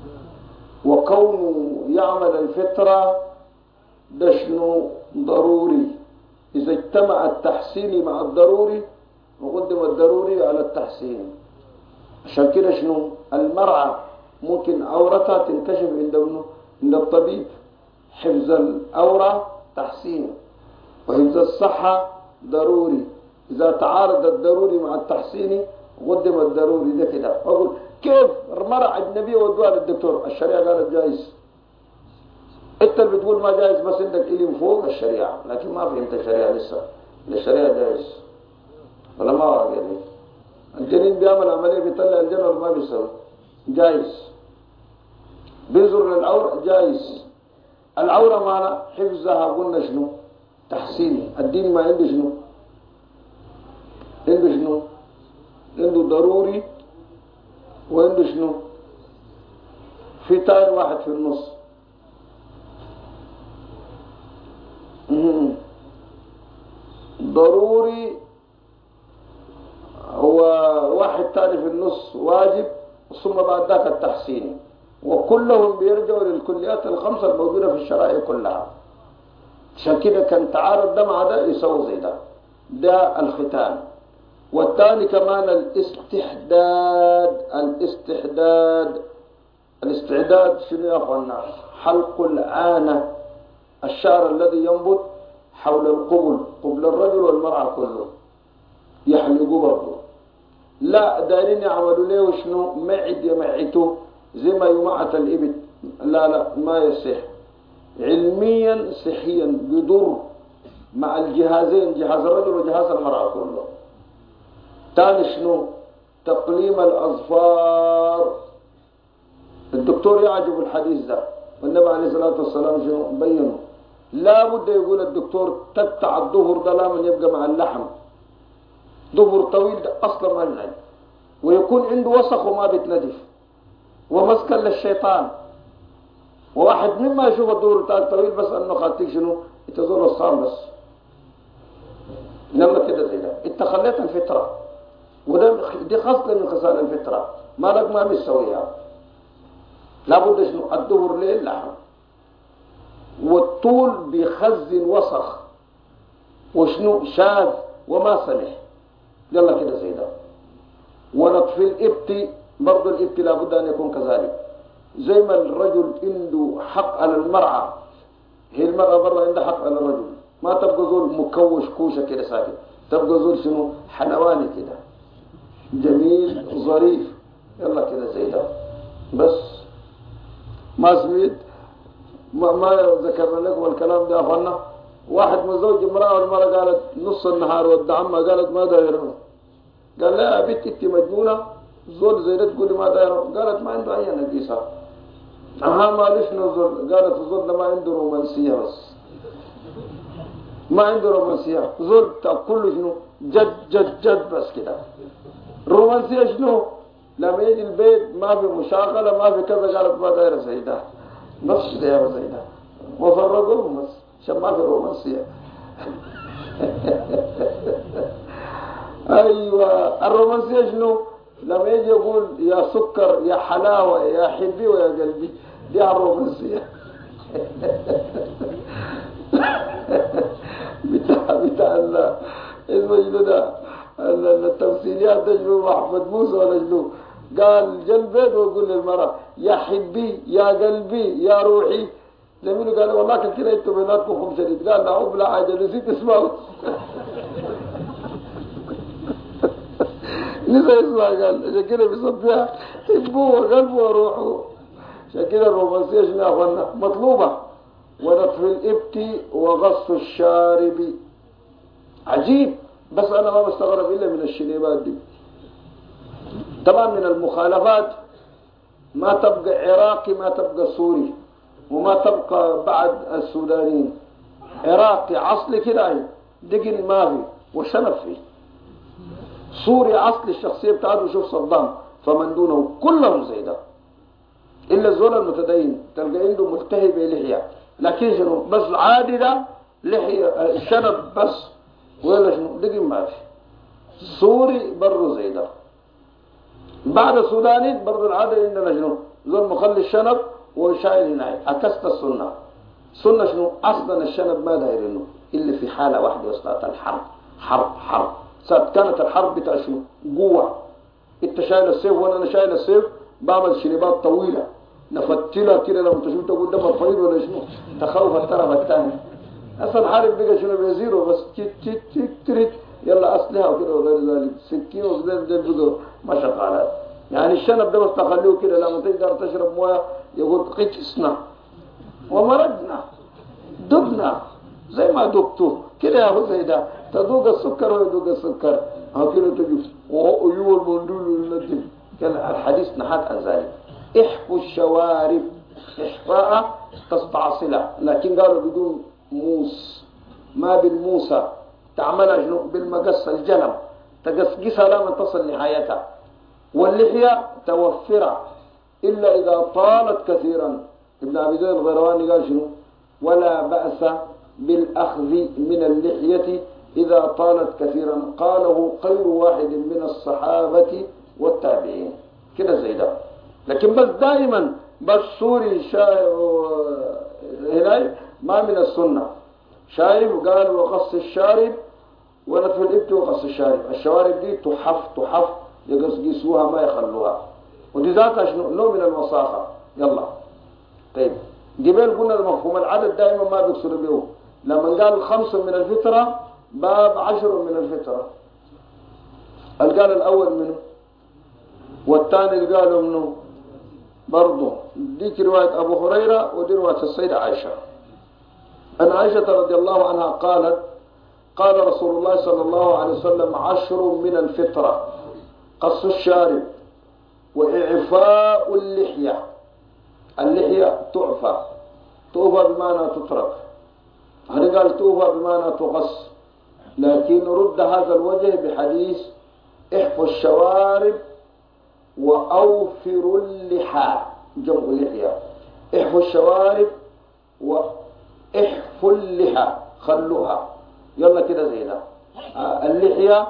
وكونه يعمل الفطرة ده شنو؟ ضروري. إذا اجتمع التحسين مع الضروري وقدم الضروري على التحسين. عشان كده شنو؟ المرأة ممكن عورتها تنكشف عند الطبيب. حفظ الأورة تحسين، وحفظ الصحة ضروري. إذا تعارض الضروري مع التحسين قدم الضروري. ده كده أقول كيف مرة أجنبية ودوها للدكتور؟ الشريعة قالت جائز. أنت اللي بتقول ما جائز بس عندك علم فوق الشريعة، لكن ما فهمت الشريعة لسه. الشريعة جائز ولا ما هو يعني؟ الجنين بيعمل عملية بيطلع الجنة ولا ما بيسوي؟ جائز. بينظر للعورة جائز. العورة معنا حفظها قلنا شنو؟ تحسين. الدين ما عنده شنو؟ عنده شنو؟ عنده ضروري وعنده شنو؟ في تاير واحد في النص. ضروري وواحد تاني في النص واجب، ثم بعد ذاك التحسين. وكلهم بيرجعوا للكليات الخمسة الموجودة في الشرائع كلها. عشان كده كان تعارض ده مع ده يسوي زي ده. ده الختان. والثاني كمان الاستعداد شنو يا اخوانا؟ حلق العانة، الشعر الذي ينبت حول قبل الرجل والمرأة كله يحلقوا برضه. لا دايرين يعملوا له شنو؟ يمعتوا زي ما يمعت الإبل. لا ما يصح علميا صحيا، بيضر مع الجهازين، جهاز الرجل وجهاز المرأة كله. ثاني شنو؟ تقليم الأظفار. الدكتور يعجب الحديث ده، والنبي عليه الصلاة والسلام شنو بينه؟ لا بد يقول الدكتور تقطع الظهر ده لا من يبقى مع اللحم. ظهر طويل ده أصلا ما ينعد، ويكون عنده وسخ وما بيتنجف ومسكن للشيطان. وواحد مما يشوف الظهر بتاعك طويل بس انه خاطيك شنو؟ يتزور الصام بس. يلا كده زي ده انت خليت الفطره، دي خصله من خصال الفطره، مالك ما بيسويها. لابد شنو؟ الظهر ليل لحم، والطول بيخزن وسخ وشنو؟ شاذ وما سمح. يلا كده زي ده. ونطف الابت برضه، الابت لابد ان يكون كذلك. زي ما الرجل عنده حق على المرأة، هي المرأة برضه عندها حق على الرجل. ما تبقى زول مكوش كوشة كده ساكت، تبقى زول شنو؟ حنواني كده جميل ظريف. يلا كده زي ده بس. ما سميت ما ذكرنا لكم الكلام ده أخوانا. واحد متزوج امرأة والمرأة قالت نص النهار ود عمها، قالت ما دايرنا. قال لا يا بنت انت مجنونة، زول زي ده تقولي ما دايرنا. قالت ما عنده أي نقيصة. معلش نزول. قالت الزول ده ما عنده رومانسية، بس ما عنده رومانسية. زول كله شنو؟ جد جد جد بس كده. رومانسية شنو؟ لما يجي البيت ما في مشاغلة ما في كذا. قالت ما دايرة زي ده، نفس ده يا زي ده، وفرقوهم بس عشان ما في رومانسية. ايوه الرومانسية شنو؟ لما يجي يقول يا سكر يا حلاوة يا حبي ويا قلبي، دي الرومانسية. بتاع اسمه شنو ده؟ التمثيليات ده شنو؟ محمد موسى ولا شنو؟ قال جا البيت ويقول للمرأة يا حبي يا قلبي يا روحي. زميله قال والله كان كده انتوا بيناتكم خم شديد. قال نعوذ بالله حاجة نسيت اسمه. نسى اسمها. قال عشان كده بيصبيها حبوه وقلبه وروحه. عشان كده الرومانسية شنو يا اخوانا؟ مطلوبة. ونطف الابت وغص الشارب. عجيب، بس انا ما بستغرب الا من الشنيبات دي. طبعا من المخالفات ما تبقى عراقي ما تبقى سوري وما تبقى بعد السودانيين. عراقي اصلي كده دقن ما في وشنب فيه. سوري اصلي الشخصيه بتاعته شوف صدام فمن دونه كلهم زي ده، الا الزول المتدين تلقى عنده ملتهبه لحيه، لكن شنو بس عادي ده لحيه شنب بس، ولا شنو دقن ما في. سوري برضه زي ده. بعد السوداني برضه العاده عندنا شنو؟ زول مخلي الشنب وشايل هناك. عكست السنه. السنه شنو؟ اصلا الشنب ما دايرينه الا في حاله واحده وسط الحرب. حرب ساعة كانت الحرب بتاع شنو؟ قوه. انت شايل السيف وانا انا شايل السيف، بعمل شنبات طويله نفتلها كده لما تشوف تقول ده مرفعين ولا شنو؟ تخوف الطرف الثاني. اصلا الحرب بقى شنو؟ بيزيرو بس تيت تيت تيت تيت يلا اسلحه وكده وغير ذلك، سكين وغير ذلك بقى ما شغالات. يعني الشنب ده بس تخليه كده لما تقدر تشرب مويه يقول قتسنا ومرجنا دقنا زي ما دقته كده يا زي ده تذوق السكر ويذوق السكر كده تجي ايوه المندول الذي كان الحديث نحات عن ذلك. احفوا الشوارب احفاء تستعصلها، لكن قالوا بدون موس، ما بالموسى تعملها شنو بالمقص الجلم تقصقصها لما تصل نهايتها. واللحية توفرها إلا إذا طالت كثيرا. ابن أبي زيد الغيرواني قال شنو ولا بأس بالأخذ من اللحية إذا طالت كثيرا، قاله غير واحد من الصحابة والتابعين كده زي ده. لكن بس دائما بس سوري هنا ما من السنة شارب، وقال وقص الشارب ونتف الإبت وقص الشارب. الشوارب دي تحف يقصقصوها ما يخلوها، ودي ذاتها شنو نوع من الوساخة. يلا طيب قبل قلنا المفهوم العدد دائما ما بيقصر به. لما قال 5 من الفطرة باب 10 من الفطرة، قال الأول منه والثاني قالوا منه برضه. ديك رواية أبو هريرة ودي رواية السيدة عائشة. أن عائشة رضي الله عنها قالت قال رسول الله صلى الله عليه وسلم 10 من الفطرة: قص الشارب وإعفاء اللحية. اللحية تعفى بمعنى تترك، هذا قال توفى بمعنى تقص، لكن رد هذا الوجه بحديث احفوا الشوارب وأوفروا اللحى، جمع اللحية. احفوا الشوارب واحفوا اللحى، خلوها يلا كده زي ده. اللحية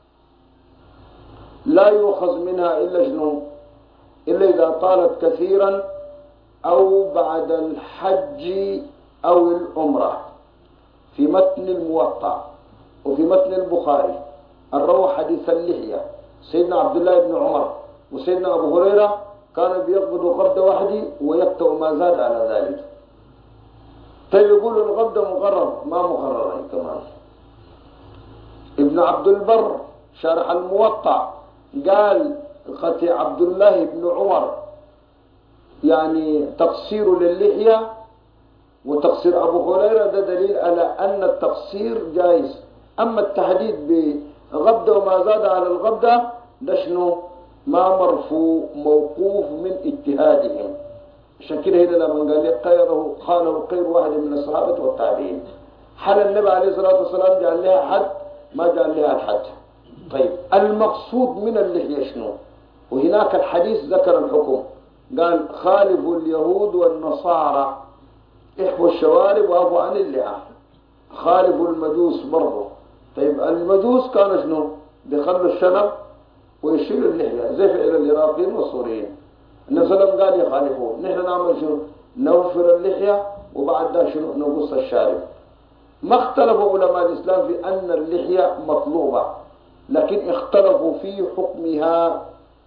لا يؤخذ منها إلا شنو؟ إلا إذا طالت كثيرا أو بعد الحج أو العمرة. في متن الموطأ وفي متن البخاري الروى حديث اللحية سيدنا عبد الله بن عمر وسيدنا أبو هريرة كانوا بيقبضوا قبضة واحدة ويقطعوا ما زاد على ذلك. طيب يقولوا القبضة مقرر، ما مقرر كمان. ابن عبد البر شارح الموطأ قال قتل عبد الله بن عمر يعني تقصير للحية وتقصير أبو هريرة ده دليل على أن التقصير جائز. أما التحديد بغبدة وما زاد على الغبدة ده شنو؟ ما مرفوع، موقوف من اجتهادهم. عشان كده هنا لما قال قاله غير واحد من الصحابة والتابعين. حال النبي عليه الصلاة والسلام جعل لها حد ما جعل لها الحد. طيب المقصود من اللحية شنو؟ وهناك الحديث ذكر الحكم، قال خالفوا اليهود والنصارى احفوا الشوارب وعفوا عن اللحى. خالفوا المجوس برضه. طيب المجوس كانوا شنو؟ بيخلوا الشنب ويشيلوا اللحية زي فعل العراقيين والسوريين. النبي صلى الله عليه وسلم قال يخالفوه. نحن نعمل شنو؟ نوفر اللحية وبعد ده شنو؟ نقص الشارب. ما اختلفوا علماء الإسلام في أن اللحية مطلوبة، لكن اختلفوا في حكمها.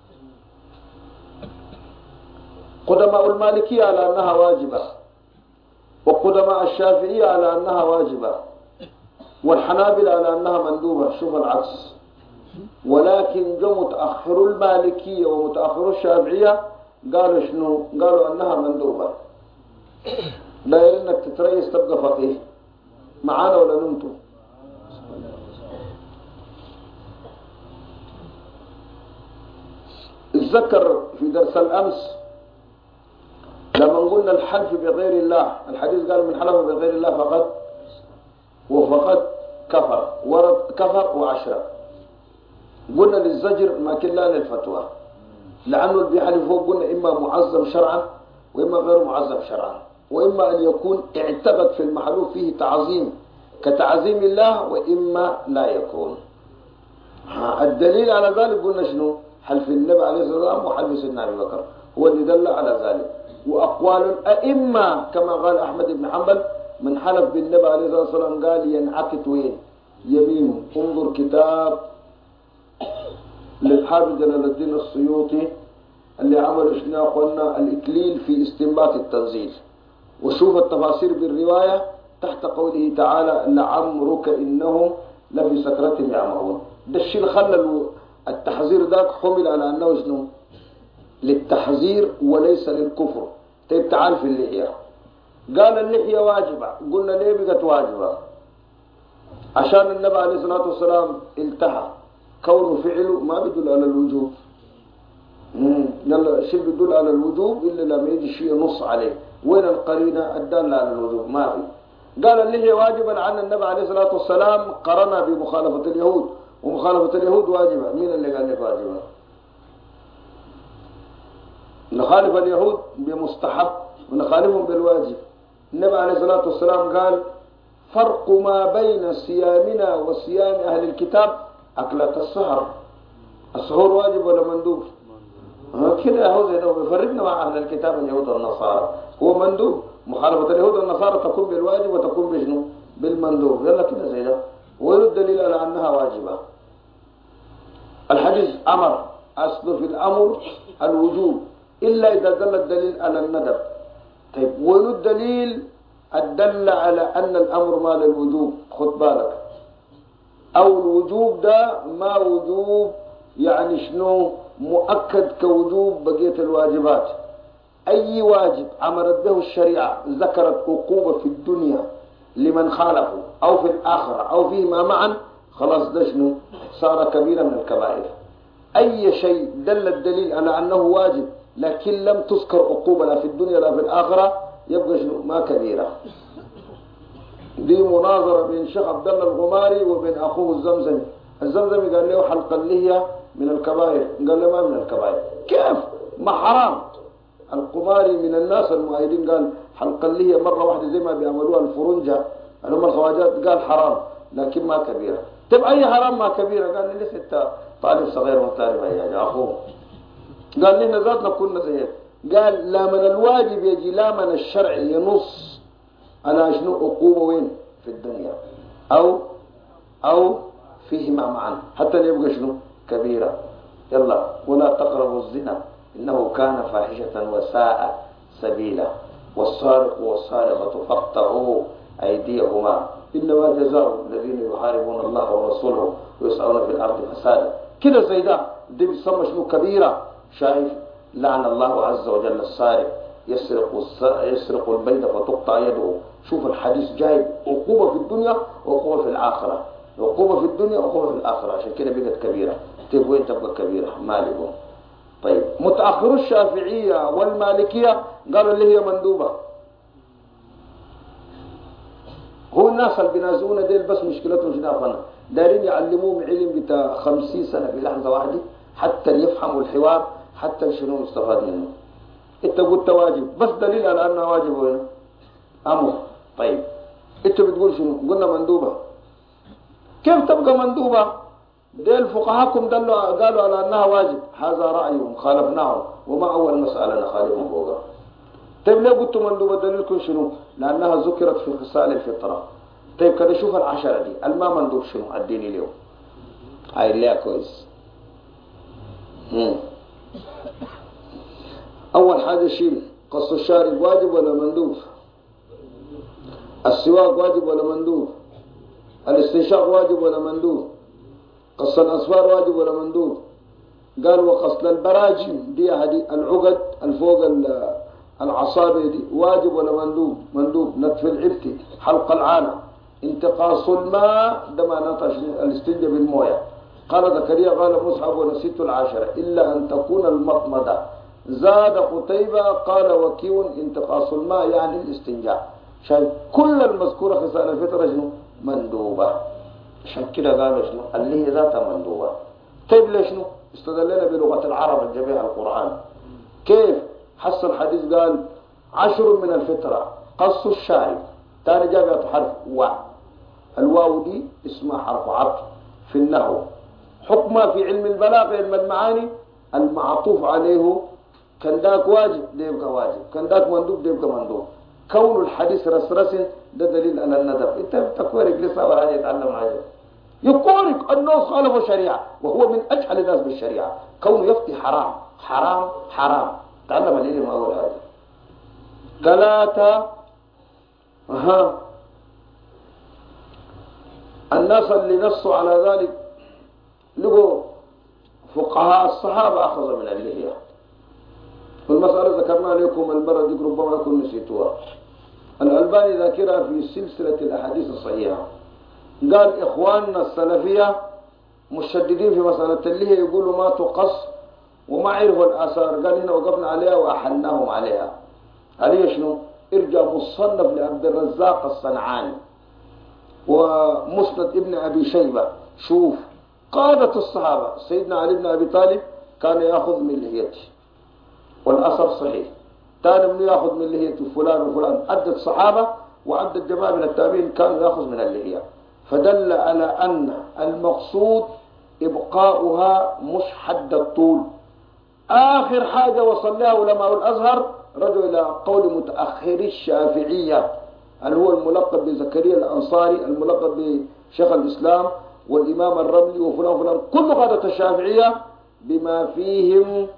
قدماء المالكية على أنها واجبة، وقدماء الشافعية على أنها واجبة، والحنابلة على أنها مندوبة. شوف العكس. ولكن جو متأخر المالكية ومتأخر الشافعية قالوا شنو؟ قالوا أنها مندوبة. داير إنك تتريس تبقى فقيه. معانا ولا نمتوا؟ اتذكر في درس الأمس لما قلنا الحلف بغير الله، الحديث قال من حلف بغير الله فقد كفر، ورد كفر و10. قلنا للزجر ما كلا للفتوى، لأنه اللي بيحلف هو قلنا إما معظم شرعا وإما غير معظم شرعا، وإما أن يكون اعتقد في المحلوف فيه تعظيم كتعظيم الله، وإما لا يكون. الدليل على ذلك قلنا شنو؟ حلف النبي عليه الصلاة والسلام وحلف سيدنا أبي بكر هو اللي دل على ذلك. وأقوال الأئمة كما قال أحمد بن حنبل من حلف بالنبي عليه الصلاة والسلام قال ينعقد وين؟ يمينه. انظر كتاب للحافظ جلال الدين السيوطي اللي عمل شنو قلنا الإكليل في استنباط التنزيل، وشوف التفاسير بالرواية تحت قوله تعالى لعمرك إنهم لفي سكرتهم يعمهون. ده الشيء اللي خلى التحذير ذاك حمل على أنه شنو؟ للتحذير وليس للكفر. طيب تعال في اللحية، قال اللحية واجبة، قلنا ليه بقت واجبة؟ عشان النبي عليه الصلاة والسلام التحى، كونه فعله ما بيدل على الوجوب. يلا شيء بيدل على الوجوب إلا لما يجي شيء نص عليه. وين القرينة الدالة على الوجوب؟ ما في. قال اللحية واجبة عن النبي عليه الصلاة والسلام، قرنها بمخالفة اليهود، ومخالفة اليهود واجبة. مين اللي قال لك واجبة؟ نخالف اليهود بمستحب ونخالفهم بالواجب. النبي عليه الصلاة والسلام قال فرق ما بين صيامنا وصيام أهل الكتاب أكلة السحر. السحور واجب ولا مندوب؟ كده يهود هنا بيفرقنا مع أهل الكتاب اليهود والنصارى، هو مندوب. مخالفة اليهود والنصارى تكون بالواجب وتكون بشنو؟ بالمندوب. يلا كده زي ده. وين الدليل على أنها واجبة؟ الحديث أمر، أصل في الأمر الوجوب إلا إذا دل الدليل على الندب. طيب وين الدليل الدل على أن الأمر ما للوجوب؟ خد بالك، أو الوجوب ده ما وجوب يعني شنو مؤكد كوجوب بقية الواجبات. أي واجب أمرت به الشريعة ذكرت عقوبة في الدنيا لمن خالفه أو في الآخرة أو فيما معا، خلاص ده شنو صار كبيرا من الكبائر. أي شيء دل الدليل على أنه واجب لكن لم تذكر عقوبة لا في الدنيا لا في الآخرة يبقى شنو ما كبيرة. دي مناظرة بين شيخ عبد الله الغماري وبين أخوه الزمزمي. الزمزمي قال له حلق اللحية من الكبائر، قال له ما من الكبائر. كيف؟ ما حرام. القماري من الناس المؤيدين قال حلق اللحية مرة واحدة زي ما بيعملوها الفرنجة هم الخواجات، قال حرام لكن ما كبيرة. طيب أي حرام ما كبيرة؟ قال لي لسه طالب صغير وطالب يا أخوه. قال لنا ذاتنا كنا زيك. قال لا من الواجب يجي لا من الشرع ينص على شنو عقوبة وين في الدنيا أو فيهما معا حتى يبقى شنو كبيرة. يلا ولا تقربوا الزنا إنه كان فاحشة وساء سبيلا والسارق والسارقة فاقطعوا أيديهما إنما جزاء الذين يحاربون الله ورسوله ويسعون في الأرض فسادا. كده زي ده دي بيسمى شنو كبيرة. شايف؟ لعن الله عز وجل السارق يسرق البيت فتقطع يده. شوف الحديث جايب عقوبة في الدنيا وعقوبة في الآخرة، عقوبة في الدنيا وعقوبة في الآخرة، عشان كده بقت كبيرة. طيب وين تبقى كبيرة؟ مالكم. طيب متأخرو الشافعية والمالكية قالوا اللي هي مندوبة. هو الناس اللي بينازعونا ديل بس مشكلتهم شنو أخوانا؟ دارين يعلموهم علم بتاع 50 سنة في لحظة واحدة حتى يفهموا الحوار، حتى شنو يستفاد منه. انت قلت واجب بس دليل على انها واجب وين؟ امر. طيب انت بتقول شنو؟ قلنا مندوبة. كيف تبقى مندوبة؟ ديل فقهاكم قالوا على انها واجب، هذا رأيهم خالفناهم وما اول مسألة نخالفهم فوقها. طيب ليه قلت مندوبة؟ دليلكم شنو؟ لانها ذكرت في خصال الفطرة. طيب كده شوف العشرة دي الما مندوب شنو؟ اديني اليوم هاي ليها كويس. أول حاجة شيل قص الشارب واجب ولا مندوب؟ السواك واجب ولا مندوب؟ الاستنشاق واجب ولا مندوب؟ قص الأصفار واجب ولا مندوب؟ قال وقص البراجم دي هذه العقد الفوق العصابة دي واجب ولا مندوب؟ مندوب. نتف العبت، حلق العانة، انتقاص الماء ده معناته الاستنجاء بالمويه. قال زكريا قال مصعب ونسيت العاشرة إلا أن تكون المضمضة. زاد قتيبة قال وكيع انتقاص الماء يعني الاستنجاء. شايف كل المذكورة خصال الفطرة شنو؟ مندوبة. عشان كده قالوا شنو؟ اللي هي ذاتها مندوبة. طيب ليش شنو؟ استدلنا بلغة العرب الجميع القرآن. كيف؟ حس الحديث قال 10 من الفطرة قص الشارب. تاني جاب حرف واو. الواو دي اسمها حرف عطف في النحو. حكمها في علم البلاغة علم المعاني المعطوف عليه كان داك واجب ده يبقى واجب، كان داك مندوب ده يبقى مندوب. كون الحديث رسرس ده دليل على الندب. انت بتكورك لسه ولا حاجه يتعلم حاجه يقولك الناس خالفوا الشريعه وهو من اجهل الناس بالشريعه. كونه يفتي حرام حرام حرام. تعلم العلم اول حاجه. 3 الناس اللي نصوا على ذلك لقوا فقهاء الصحابة أخذوا من اللحية. والمسألة ذكرنا لكم المرة دي ربما أكون نسيتوها. الألباني ذاكرها في سلسلة الأحاديث الصحيحة، قال إخواننا السلفية مشددين في مسألة اللي هي يقولوا ما تقص وما عرفوا الآثار، قال هنا وقفنا عليها وأحلناهم عليها. عليه شنو؟ ارجع مصنف لعبد الرزاق الصنعاني ومسند ابن أبي شيبة، شوف قادة الصحابة سيدنا علي بن أبي طالب كان يأخذ من لحيته والأثر صحيح، كان من يأخذ من لحية فلان وفلان، عدة صحابة وعدة جماعة من التابعين كانوا يأخذ من اللحية، فدل على أن المقصود إبقاؤها مش حد الطول. آخر حاجة وصل لها علماء الأزهر رجعوا إلى قول متأخري الشافعية اللي هو الملقب بزكريا الأنصاري، الملقب بشيخ الإسلام والإمام الرملي وفلان وفلان، كل قادة الشافعية بما فيهم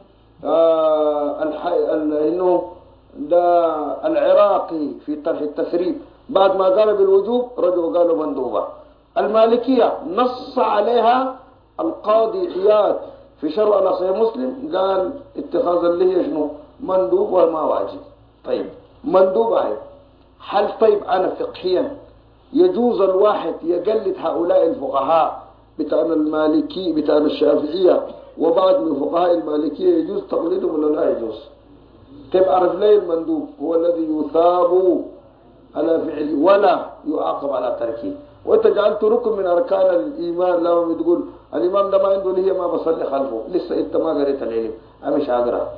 إنه ده العراقي في طرح التثريب بعد ما قال بالوجوب رجعوا قالوا مندوبة. المالكية نص عليها القاضي عياض في شرع على صحيح مسلم، قال اتخاذ اللحية شنو مندوب وما واجب. طيب مندوب هاي هل طيب أنا فقهيا يجوز الواحد يقلد هؤلاء الفقهاء بتاع المالكي بتاع الشافعية وبعض من فقهاء المالكية يجوز تقليدهم ولا لا يجوز؟ كيف أعرف ليه المندوب هو الذي يثاب على فعله ولا يعاقب على تركه؟ وانت جعلت ركن من اركان الايمان، لما بتقول الامام ده ما عنده نية ما بصلي خلفه، لسه انت ما قريت العلم، انا مش هقرا.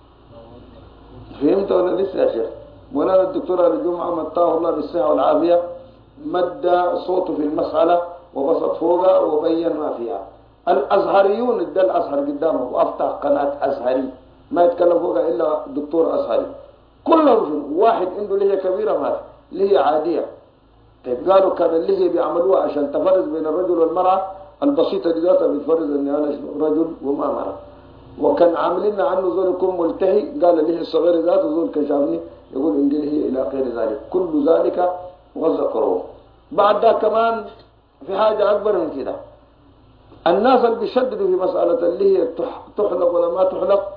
فهمت ولا لسه يا شيخ؟ مولانا الدكتور علي الجمعه متاه الله بالصحه والعافيه مد صوته في المساله وبسط فوقها وبين ما فيها. الازهريون ادى الازهر قدامه وافتح قناه ازهري ما يتكلم فوقها الا دكتور ازهري، كلهم واحد عنده لحيه كبيره ما لحيه عاديه. طيب قالوا كان اللحية بيعملوها عشان تفرز بين الرجل والمرأة، البسيطة دي ذاتها بتفرز اني انا رجل وما مرأة، وكان عاملين عنه زول يكون ملتهي، قال اللحية الصغيرة ذاته زول كان شافني يقول ان دي لحية الى غير ذلك، كل ذلك وذكروه. بعد ده كمان في حاجة اكبر من كده، الناس اللي بيشددوا في مسألة اللحية تحلق ولا ما تحلق،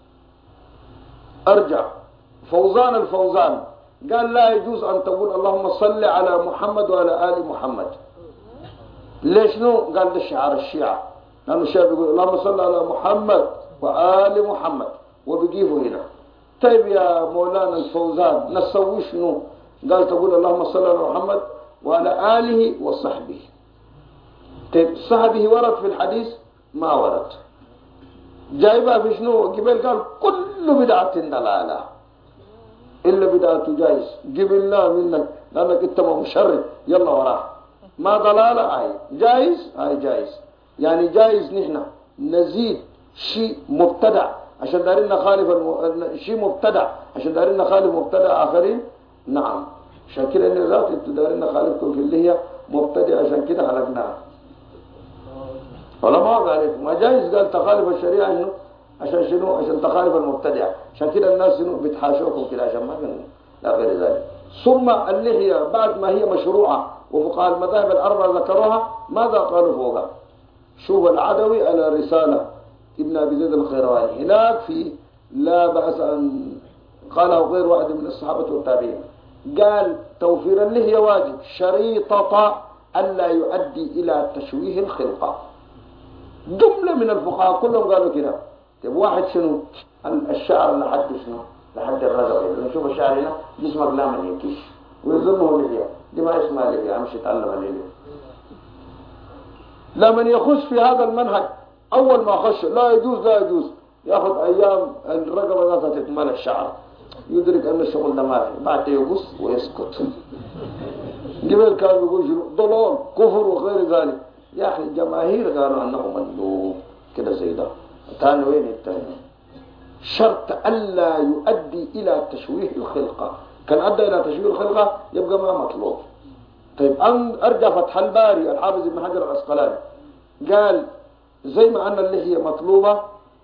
ارجع فوزان الفوزان قال لا يجوز أن تقول اللهم صل على محمد وعلى آل محمد. ليش نو؟ قال ده شعار الشيعة، لأنه الشيعة بيقول اللهم صل على محمد وآل محمد وبيجيبوا هنا. طيب يا مولانا الفوزان نسوي شنو؟ قال تقول اللهم صل على محمد وعلى آله وصحبه. طيب صحبه ورد في الحديث؟ ما ورد. جايبها في شنو؟ قبل قال كل بدعة ضلالة إلا بدعته جايز، قبلنا منك لأنك أنت مشرف يلا وراه، ما ضلالة هاي جايز، هاي جايز يعني جايز نحن نزيد شيء مبتدع عشان دارين نخالف شيء مبتدع عشان دارين نخالف مبتدع آخرين. نعم عشان كده إن ذات أنتوا دارين نخالفكم في اللي هي مبتدع عشان كده خلقناها ولا ما قالت ما جايز، قال تخالف الشريعة شنو عشان شنو؟ عشان تخالف المبتدع، عشان كده الناس شنو بتحاشوكم كده عشان ما كان لا غير ذلك. ثم اللحية بعد ما هي مشروعة وفقهاء المذاهب الأربعة ذكروها ماذا قالوا فوقها؟ شوف العدوي على رسالة ابن أبي زيد الخيرواني هناك في لا بأس أن قاله غير واحد من الصحابة والتابعين، قال توفير اللحية واجب شريطة ألا يؤدي إلى تشويه الخلقة. جملة من الفقهاء كلهم قالوا كده. طيب واحد شنو؟ الشعر لحد شنو؟ لحد الرزق، نشوف الشعر هنا جسمك لا من يكيش ويظنه لحية، دي ما اسمها لحية، مش يتعلم اللحية. لمن يخش في هذا المنهج أول ما خش لا يجوز لا يجوز، ياخذ أيام الرقبة ذاتها تتملى الشعر، يدرك أن الشغل ده ما في، بعد يقص ويسكت. قبل كان يقول شنو؟ ضلال كفر وغير ذلك. يا أخي الجماهير قالوا أنه مندوب كده زي ده. الثاني وين الثاني؟ شرط ألا يؤدي إلى تشويه الخلقة، كان أدى إلى تشويه الخلقة يبقى ما مطلوب. طيب أرجع فتح الباري الحافظ ابن حجر العسقلاني قال زي ما أن اللحية مطلوبة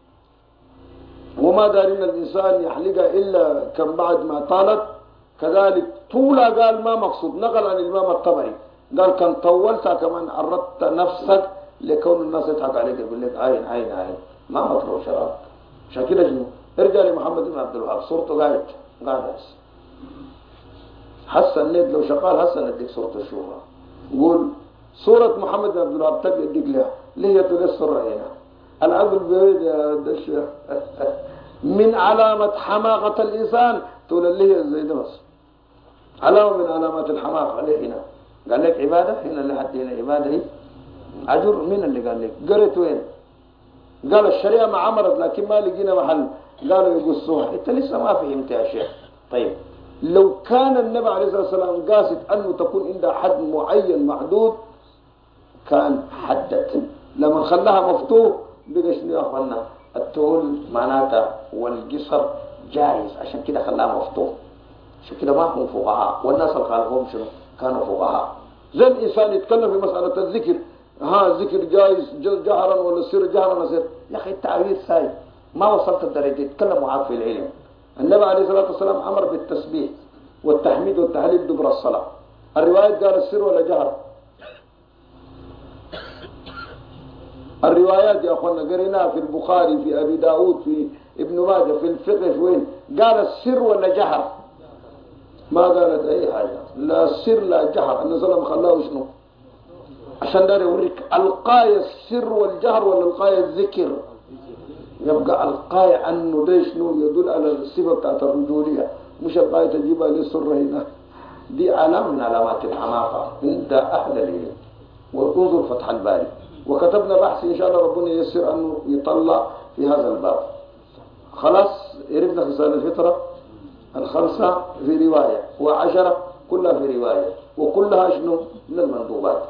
وما دارين الإنسان يحلقها إلا كان بعد ما طالت، كذلك طولها قال ما مقصود، نقل عن الإمام الطبري قال كان طولتها كمان عرضت نفسك لكون الناس يضحك عليك يقول لك عين عين عين، ما مطلوب شراب. عشان كده شنو؟ ارجع لمحمد بن عبد الوهاب صورته قاعد هسه النت لو شغال هسه نديك صورته تشوفها. قول صورة محمد بن عبد الوهاب تقدر تديك لها ليه تقول السرة هنا العقل بعيد يا دش من علامة حماقة الإنسان تقول اللي هي زي ده بس علامة من علامات الحماقة عليه هنا. قال لك عبادة هنا لحد هنا عبادة هي أجر. مين اللي قال لك؟ قريت وين؟ قال الشريعة ما عمرت لكن ما لقينا محل قالوا يقصوها. انت لسه ما فهمت يا شيخ. طيب لو كان النبي عليه الصلاة والسلام قاصد أنه تكون عندها حد معين محدود كان حدد. لما خلاها مفتوح بقى شنو يا اخوانا؟ التول معناتها والقصر جائز عشان كده خلاها مفتوح. عشان كده ما هم فقهاء والناس اللي خالفهم شنو؟ كانوا فقهاء. زي الإنسان يتكلم في مسألة الذكر ذكر جائز جهرا ولا سر جهرا ولا سر. يا أخي التعبير ساي ما وصلت الدرجة يتكلم معاك في العلم. النبي عليه الصلاة والسلام أمر بالتسبيح والتحميد والتهليل دبر الصلاة. الرواية قال السر ولا جهر؟ الروايات يا أخوانا قريناها في البخاري في أبي داود في ابن ماجه في الفقه في وين قال السر ولا جهر؟ ما قالت أي حاجة لا سر لا جهر. النبي صلى الله عليه وسلم خلاه شنو؟ عشان دار يوريك القاية السر والجهر ولا القاية الذكر. يبقى القاية أنه ده شنو يدل على الصفة بتاعت الرجولية مش القاية تجيبها للسر هنا. دي علامة من علامات الحماقة عند أهل العلم. وانظر فتح الباري وكتبنا بحث إن شاء الله ربنا ييسر أنه يطلع في هذا الباب. خلاص عرفنا خصال الفطرة الخمسة في رواية و10 كلها في رواية وكلها شنو من المندوبات.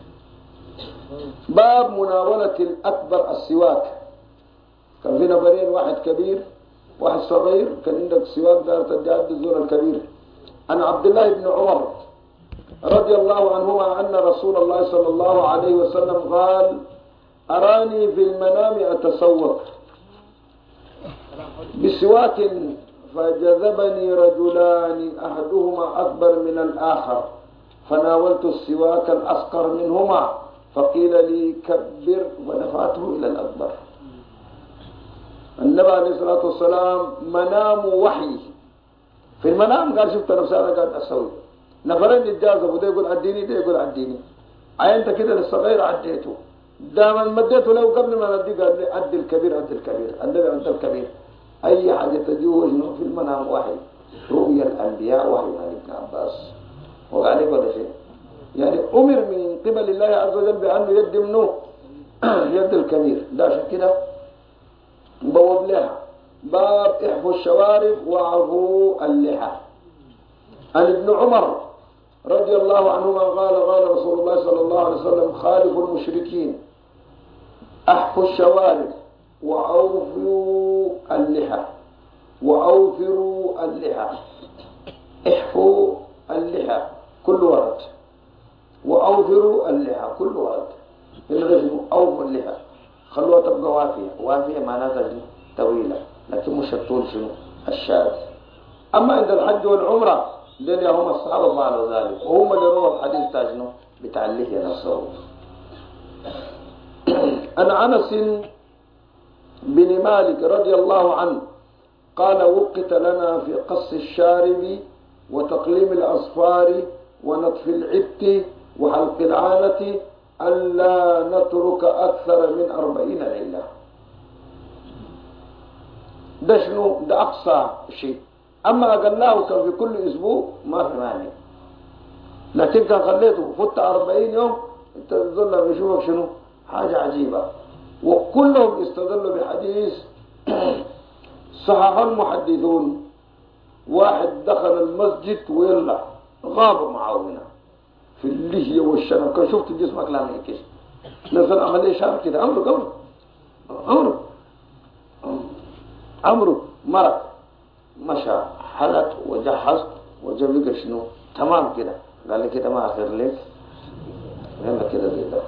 باب مناولة الأكبر السواك. كان في نفرين واحد كبير واحد صغير كان عندك سواك دار تجاد الزول الكبير. عن عبد الله بن عمر رضي الله عنهما أن رسول الله صلى الله عليه وسلم قال أراني في المنام أتسوق بسواك فجذبني رجلان أحدهما أكبر من الآخر فناولت السواك الأصغر منهما فقيل لي كبر ودفعته إلى الأكبر. النبي عليه الصلاة والسلام منام وحي. في المنام قال شفت نفسي أنا قاعد أسوي نفرين يتجاذبوا ده يقول عديني ده يقول عديني. عينت كده للصغير عديته دائما مديته له قبل ما نديه قال لي عد الكبير عد الكبير. النبي عد الكبير. أي حاجة تجوه في المنام وحي. رؤيا الأنبياء وحي عن ابن عباس وقال ولا شيء يعني أمر من قبل الله عز وجل بأنه يد منه يد الكبير. ده عشان كده بواب لها باب احفوا الشوارب وعفوا اللحى. عن ابن عمر رضي الله عنهما قال قال رسول الله صلى الله عليه وسلم خالفوا المشركين احفوا الشوارب وأوفروا اللحى وأوفروا اللحى. احفوا اللحى كل ورد وأوفروا اللحى كل ورد. الرجل أوفوا اللحى خلوها تبقى وافية. وافية معناتها طويلة لكن مش الطول شنو الشاذ. أما عند الحج والعمرة دول هم الصحابة فعلوا ذلك وهم اللي رووا الحديث تاجنو بتاع اللحية نفسه. عن أنس بن مالك رضي الله عنه قال وقت لنا في قص الشارب وتقليم الأصفار ونطف العبت وحلق العانة ألا نترك أكثر من 40 ليلة. ده شنو؟ ده أقصى شيء. أما أقلاه كان في كل أسبوع ما في مانع لكن كان خليته فت 40 يوم انت تظل بيشوفك شنو حاجة عجيبة. وكلهم استدلوا بحديث صحح المحدثون واحد دخل المسجد ويلا غاب معه هنا في اللحية والشنب كان شفت جسمك لا يكش نزل عمل ايه شعر كده عمرو مرق مشى حلق وجهز وجاب لك شنو تمام كده. قال لي كده ما اخر لك يلا كده زي ده.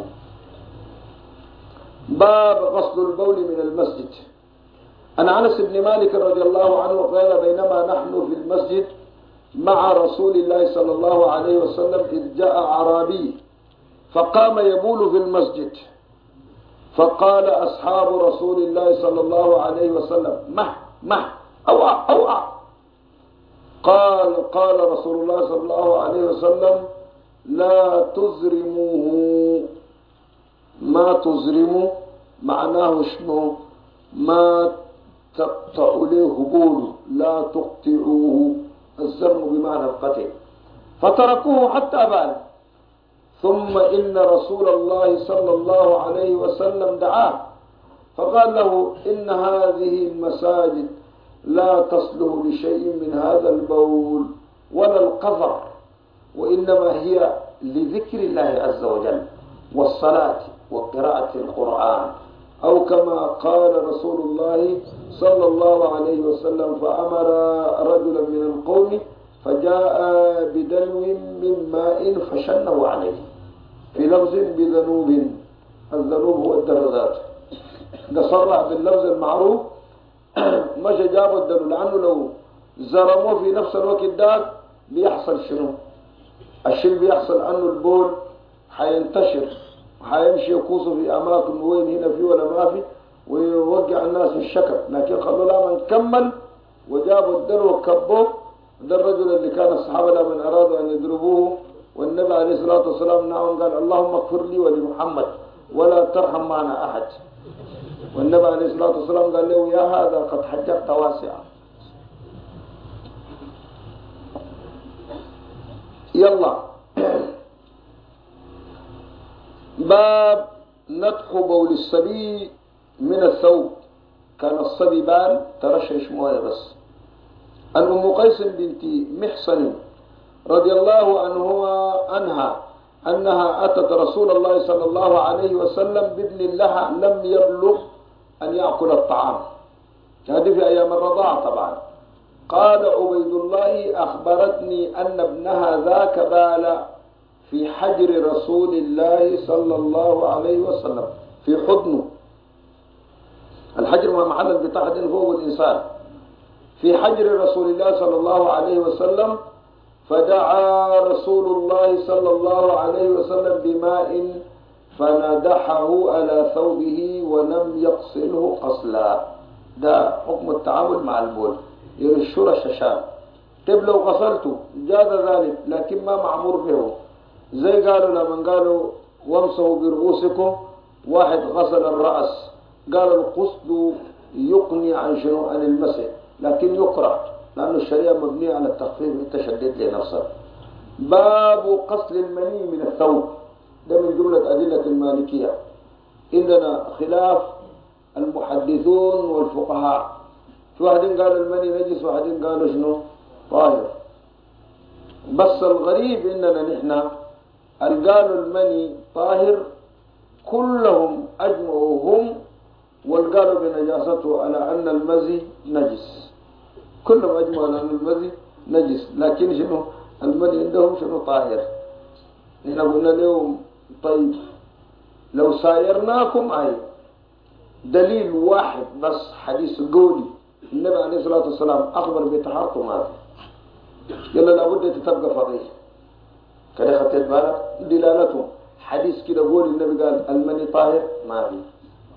باب غسل البول من المسجد. عن انس بن مالك رضي الله عنه قال بينما نحن في المسجد مع رسول الله صلى الله عليه وسلم إذ جاء أعرابي فقام يبول في المسجد فقال أصحاب رسول الله صلى الله عليه وسلم: مه أوعى. قال رسول الله صلى الله عليه وسلم: لا تزرموه. ما تزرموا معناه شنو؟ ما تقطعوا له هبوله، لا تقطعوه. الزرم بمعنى القطع. فتركوه حتى بان. ثم إن رسول الله صلى الله عليه وسلم دعاه فقال له: إن هذه المساجد لا تصلح لشيء من هذا البول ولا القذر، وإنما هي لذكر الله عز وجل والصلاة وقراءة القرآن، أو كما قال رسول الله صلى الله عليه وسلم: فأمر رجلا من القوم فجاء بدلو من ماء فشنه عليه، في لفظ بذنوب. الذنوب هو الدرجات. نصرح باللفظ المعروف مش جابوا الدلو، لأنه لو زرموه في نفس الوقت ده بيحصل شنو؟ الشيء بيحصل أنه البول حينتشر وحيمشي يقوصه في أماكن وين هنا في ولا ما في ويوقع الناس في الشكل. لكن خلوا لما نكمل وجابوا الدلو وكبوه. ده الرجل اللي كان الصحابة لما أرادوا أن يضربوه والنبي عليه الصلاة والسلام نعم قال: اللهم اغفر لي ولمحمد ولا ترحم معنا أحد. والنبي عليه الصلاة والسلام قال له: يا هذا قد حجرت واسعا. يلا. باب نتح بول الصبي من الثوب. كان الصبي بال ترشش مويه بس. عن أم قيس بنت محصن رضي الله عنها أنها أتت رسول الله صلى الله عليه وسلم بابن لها لم يبلغ أن يأكل الطعام. هذه في أيام الرضاعة طبعا. قال عبيد الله: أخبرتني أن ابنها ذاك بال في حجر رسول الله صلى الله عليه وسلم، في حضنه. الحجر هو محل البطاقة فوق الإنسان. في حجر رسول الله صلى الله عليه وسلم. فدعا رسول الله صلى الله عليه وسلم بماء فندحه على ثوبه ولم يغسله غسلا. ده حكم التعامل مع البول، يرشور الششام. طيب لو غسلته جاز ذلك، لكن ما معمور به. زي قالوا لما قالوا: وامسحوا برؤوسكم، واحد غسل الرأس، قال القصد يقني عن شنو؟ عن المسح، لكن يكره لأن الشريعة مبنية على التخفيف والتشديد لنفسه. باب غسل المني من الثوب. ده من جملة أدلة المالكية. عندنا خلاف المحدثون والفقهاء. في واحدين قالوا المني نجس وواحدين قالوا شنو؟ طاهر. بس الغريب إننا نحن قالوا المني طاهر كلهم أجمعوا هم والقالوا بنجاسته على أن المزي نجس. كلهم أجمعوا على أن المزي نجس، لكن شنو؟ المني عندهم شنو؟ طاهر. نحن قلنا لهم: طيب لو سايرناكم دليل واحد بس، حديث قولي النبي عليه الصلاة والسلام أخبر بطهارته ما في، يلا لابد تتبقى فضيح كده. خطيت بالك؟ دلالتهم حديث كده قولي النبي قال المني طاهر ما في.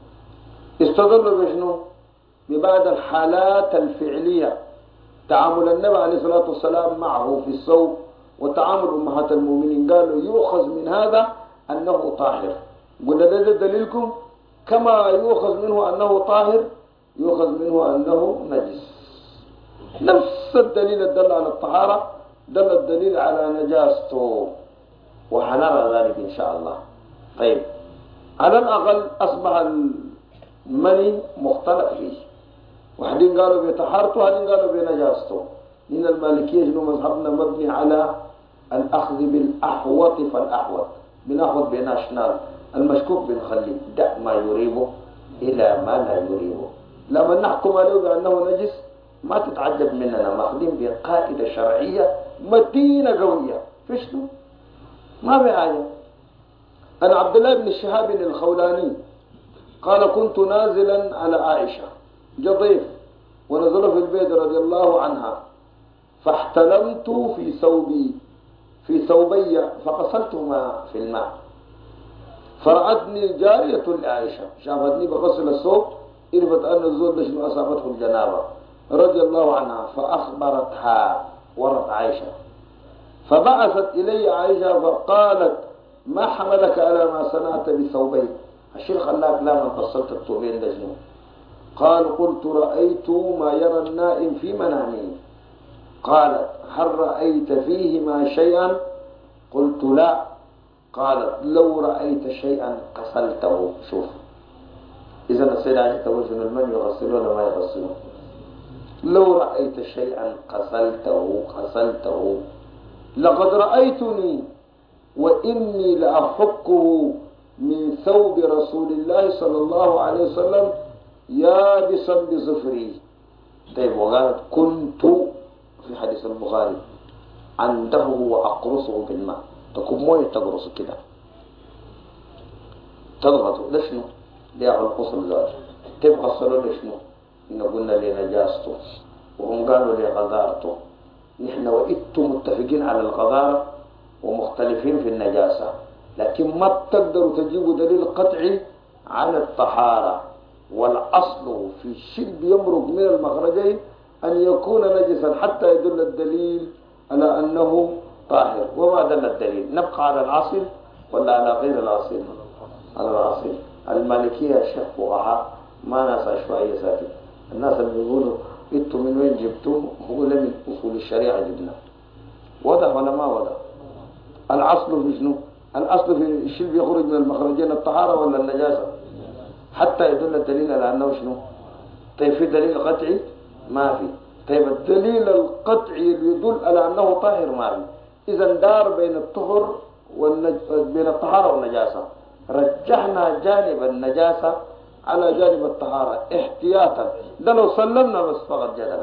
استدلوا بشنو؟ ببعض الحالات الفعلية، تعامل النبي عليه الصلاة والسلام معه في الثوب وتعامل أمهات المؤمنين. قالوا يؤخذ من هذا أنه طاهر. قلنا ده دليلكم. كما يؤخذ منه أنه طاهر يؤخذ منه أنه نجس. نفس الدليل الدل على الطهارة دل الدليل على نجاسته، وحنرى ذلك إن شاء الله. طيب، على الأقل أصبح المني مختلف فيه. واحدين قالوا بطهارته واحدين قالوا بنجاسته. من المالكية شنو مذهبنا مبني على الأخذ بالأحوط فالأحوط. بناخذ بناشنال المشكوك بنخليه، دع ما يريبه إلى ما لا يريبه. لما نحكم عليه بأنه نجس ما تتعجب مننا، ماخذين بقاعدة شرعية متينة قوية. فشنو؟ ما بحاجة. أنا عبد الله بن الشهاب الخولاني قال: كنت نازلا على عائشة جضيف ونزل في البيت رضي الله عنها، فاحتلمت في ثوبي فغسلتهما في الماء. فرأتني جارية لعائشة، شافتني بغسل الثوب، عرفت أن الزول شنو أصابته الجنابة رضي الله عنها، فأخبرتها ورت عائشة، فبعثت إلي عائشة فقالت ما حملك على ما صنعت بثوبين؟ الشيخ خلاك لا من فصلت الثوبين ده شنو؟ قال قلت رأيت ما يرى النائم في منامه. قالت هل رأيت فيهما شيئا؟ قلت لا. قالت لو رأيت شيئا غسلته. شوف إذا السيدة عائشة تقول شنو المن يغسل ولا ما يغسل؟ لو رأيت شيئا غسلته. لقد رأيتني وإني لأحكه من ثوب رسول الله صلى الله عليه وسلم يابسا بظفري. طيب وقالت كنت في حديث البخاري عنده وأقرصه بالماء. تكون مويه تقرص كده تضغطه لشنو؟ ليعمل القصر ذاته. تبقى الصلاة لشنو؟ إن قلنا لنجاسته وهم قالوا لغذارته. نحن وإنتم متفقين على الغذارة ومختلفين في النجاسة، لكن ما بتقدروا تجيبوا دليل قطعي على الطهارة. والأصل في الشرب يمرق من المخرجين أن يكون نجسا حتى يدل الدليل على أنه طاهر. وما دل الدليل؟ نبقى على الأصل ولا على غير الأصل؟ على الأصل. المالكية الشيخ فقهاء ما ناس عشوائية ساكت. الناس اللي بيقولوا انتم من وين جبتم؟ هو من أصول الشريعة جبنا. وضع ولا ما وضع؟ الأصل في شنو؟ الأصل في الشرب يخرج من المخرجين الطهارة ولا النجاسة؟ حتى يدل الدليل على أنه شنو؟ طيب في دليل قطعي؟ ما في. طيب الدليل القطعي اللي يدل على أنه طاهر ما في. إذا دار بين الطهر بين الطهارة والنجاسة. رجحنا جانب النجاسة على جانب الطهارة احتياطا. ده لو سلمنا بس فقط جدلا.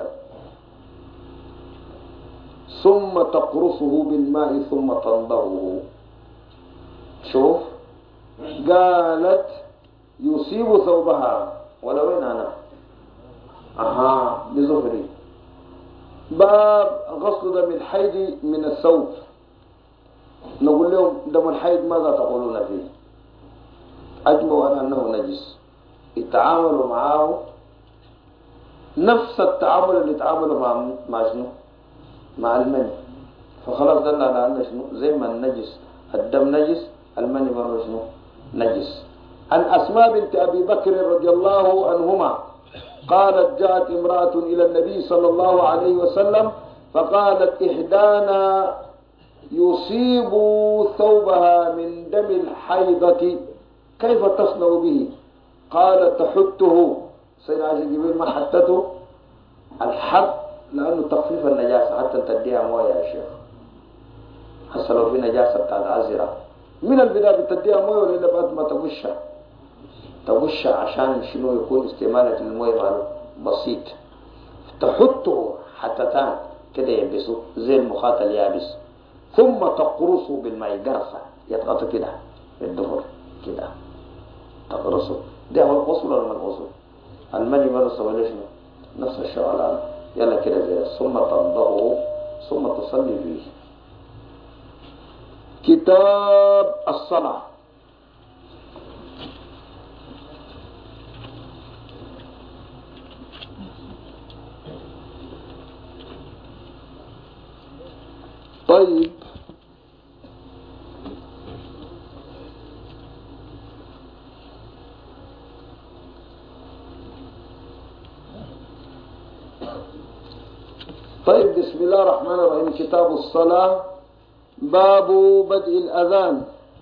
ثم تقرصه بالماء ثم تنضهه. شوف قالت يصيب ثوبها ولا وين أنا بظفري. باب غسل دم الحيض من الثوب. نقول لهم دم الحيض ماذا تقولون فيه؟ أجمعوا على أنه نجس. يتعاملوا معه نفس التعامل اللي يتعاملوا مع شنو؟ مع المني. فخلاص دلنا على أن شنو؟ زي ما النجس الدم نجس، المني برضه شنو؟ نجس. عن أسماء بنت أبي بكر رضي الله عنهما قالت جاءت امرأة إلى النبي صلى الله عليه وسلم فقالت إحدانا يصيب ثوبها من دم الحيضة كيف تصنع به؟ قالت تحته. سيدنا عائشة جبريل ما حتته الحد لأنه تخفيف النجاسة حتى تديها موية يا شيخ. حتى لو في نجاسة بتاعت عزرة من البداية بتديها موية ولا بعد ما تغشها عشان شنو يكون استعمالك للمويه بسيط. تحطه حتتان كده يلبسه زي المخاط اليابس، ثم تقرصه بالماء قرصه يضغط كده بالدهر كده تقرصه. ده هو الغسل ولا ما الغسل؟ المني مرصه ولا شنو؟ نفس الشغلانه. يلا كده زي ثم تنضهه ثم تصلي فيه. كتاب الصلاة. طيب بسم الله الرحمن الرحيم. كتاب الصلاة. باب بدء الأذان.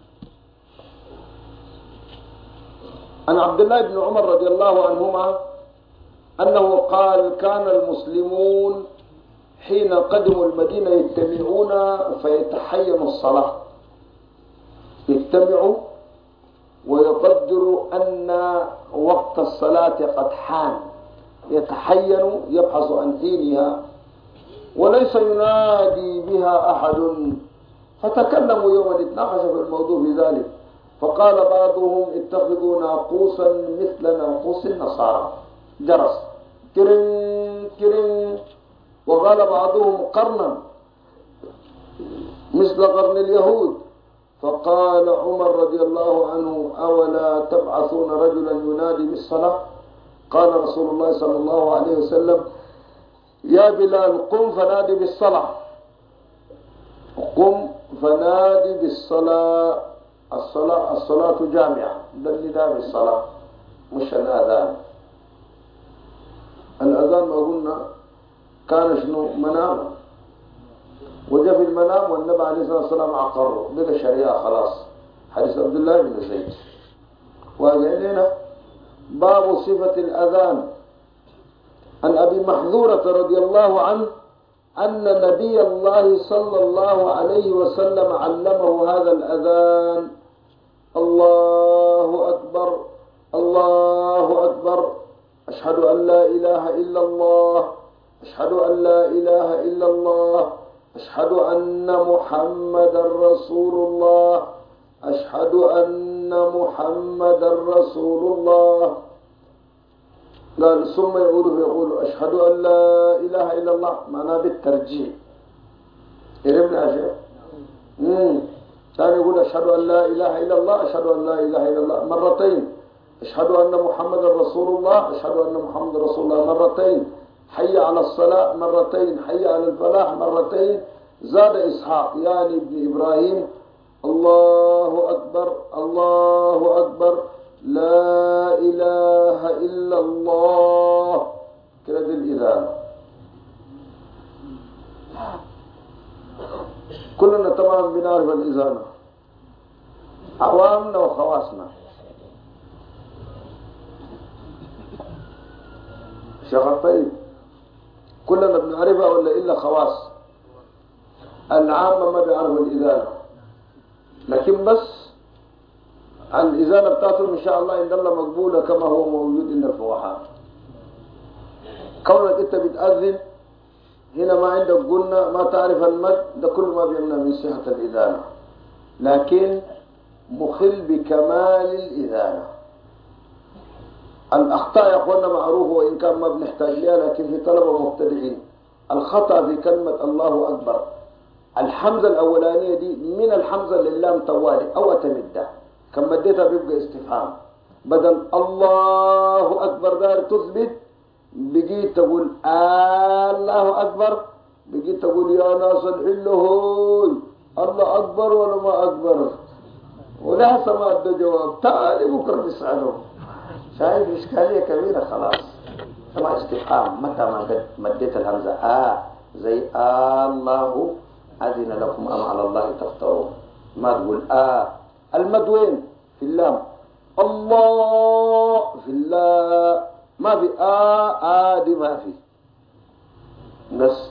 عن عبد الله بن عمر رضي الله عنهما أنه قال كان المسلمون حين قدموا المدينة يجتمعون فيتحينوا الصلاة. يجتمعوا ويقدروا أن وقت الصلاة قد حان، يتحين يبحث عن حينها وليس ينادي بها أحد. فتكلموا يوما اتناقشوا في الموضوع في ذلك، فقال بعضهم اتخذوا ناقوسا مثل ناقوس النصارى جرس كرن كرن، وقال بعضهم قرنا مثل قرن اليهود، فقال عمر رضي الله عنه: أولا تبعثون رجلا ينادي بالصلاة؟ قال رسول الله صلى الله عليه وسلم: يا بلال قم فنادي بالصلاة، قم فنادي بالصلاة. الصلاة جامعة، ده النداء بالصلاة مش الأذان. الأذان ما قلنا كان شنو؟ منام، وجاء في المنام والنبي عليه الصلاة والسلام عقره، بقى شريعة خلاص. حديث عبد الله بن زيد. وجعلنا باب صفة الأذان. عن أبي محذورة رضي الله عنه أن نبي الله صلى الله عليه وسلم علمه هذا الأذان: الله أكبر، الله أكبر، أشهد أن لا إله إلا الله، أشهد أن لا إله إلا الله، أشهد أن محمدا رسول الله، أشهد أن محمدا رسول الله. قال ثم يقول أشهد أن لا إله إلا الله، معناه بالترجيح. إرمنا شيء. ثاني يقول أشهد أن لا إله إلا الله، أشهد أن لا إله إلا الله مرتين. أشهد أن محمدا رسول الله، أشهد أن محمدا رسول الله مرتين. حي على الصلاة مرتين، حي على الفلاح مرتين. زاد إسحاق يعني ابن إبراهيم: الله أكبر، الله أكبر، لا إله إلا الله. كده دي الإذان. كلنا طبعا بنعرف الإذان، عوامنا وخواصنا. شيخ الطيب كلنا بنعرفها ولا إلا خواص؟ العامة ما بيعرفوا الإذانة، لكن بس الإذانة بتاعتهم إن شاء الله إن الله مقبولة كما هو موجود عند الفقهاء. كونك أنت بتأذن هنا ما عندك قلنا ما تعرف المد، ده كل ما بيمنع من صحة الإذانة، لكن مخل بكمال الإذانة. الأخطاء يا أخوانا معروفة وإن كان ما بنحتاج لها، لكن في طلبة مبتدئين الخطأ في كلمة الله أكبر. الحمزة الأولانية دي من الحمزة للام طوالي أو أتمدها، كم مديتها بيبقى استفهام. بدل الله أكبر دار تثبت، بقيت تقول الله أكبر، بقيت تقول يا ناس الحل هوي الله أكبر ولا ما أكبر، ولا سمع ده جواب تالي بكرة تسألهم. شايف إشكالية كبيرة خلاص. سمع استفهام متى ما قد مديت الهمزة زي الله أذن لكم أم على الله تفترون، ما تقول المد وين؟ في اللام. الله في الله، ما في دي ما في بس.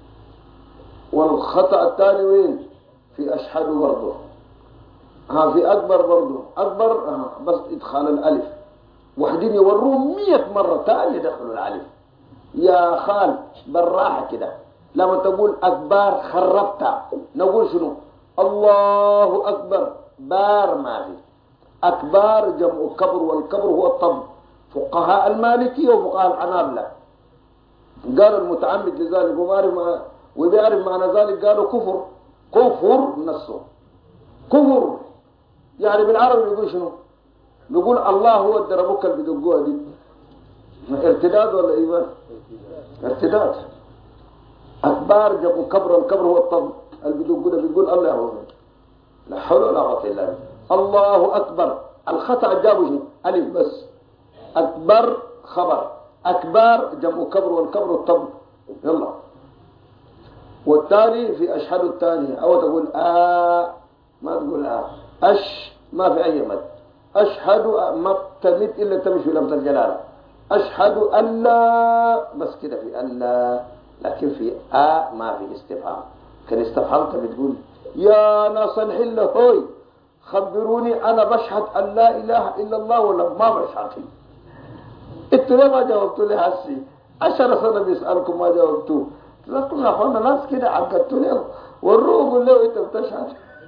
والخطأ الثاني وين؟ في أشهد برضه، في أكبر برضه، أكبر بس إدخال الألف. وحدين يوروهم 100 مرة تاني يدخلوا الألف. يا خال بالراحة كده، لما تقول أكبر خربتها. نقول شنو؟ الله أكبر، بار ما في. أكبر جمع كبر، والكبر هو الطب. فقهاء المالكية وفقهاء الحنابلة قالوا المتعمد لذلك وبيعرف معنى ذلك قالوا كفر. كفر نصه كفر، يعني بالعربي يقول شنو؟ يقول الله هو الدربوكة اللي بدقوها دي. ارتداد ولا إيمان؟ ارتداد. أكبر جمع كبر، والكبر هو الطب. اللي بدقوها بيقول الله هو. لا حول ولا قوة إلا بالله. الله أكبر، الخطأ جابه شنو؟ ألف بس. أكبر خبر، أكبر جمع كبر، والكبر الطب. يلا. والتالي في أشهد الثانية، أو تقول ما تقول ما في أي مد. أشهد ما تمد إلا تمشي في لفظ الجلالة. أشهد أن لا، بس كده في أن لا، لكن في ما في استفهام. كان استفهمت بتقول يا ناس الحل هوي خبروني أنا بشهد أن لا إله إلا الله ولا ما بشهد. انتوا ليه ما جاوبتوا لي هسي؟ 10 سنة بيسألكم ما جاوبتوا. لكم يا أخوانا ناس كده عقدتوا له والروح قول له أنت بتشهد.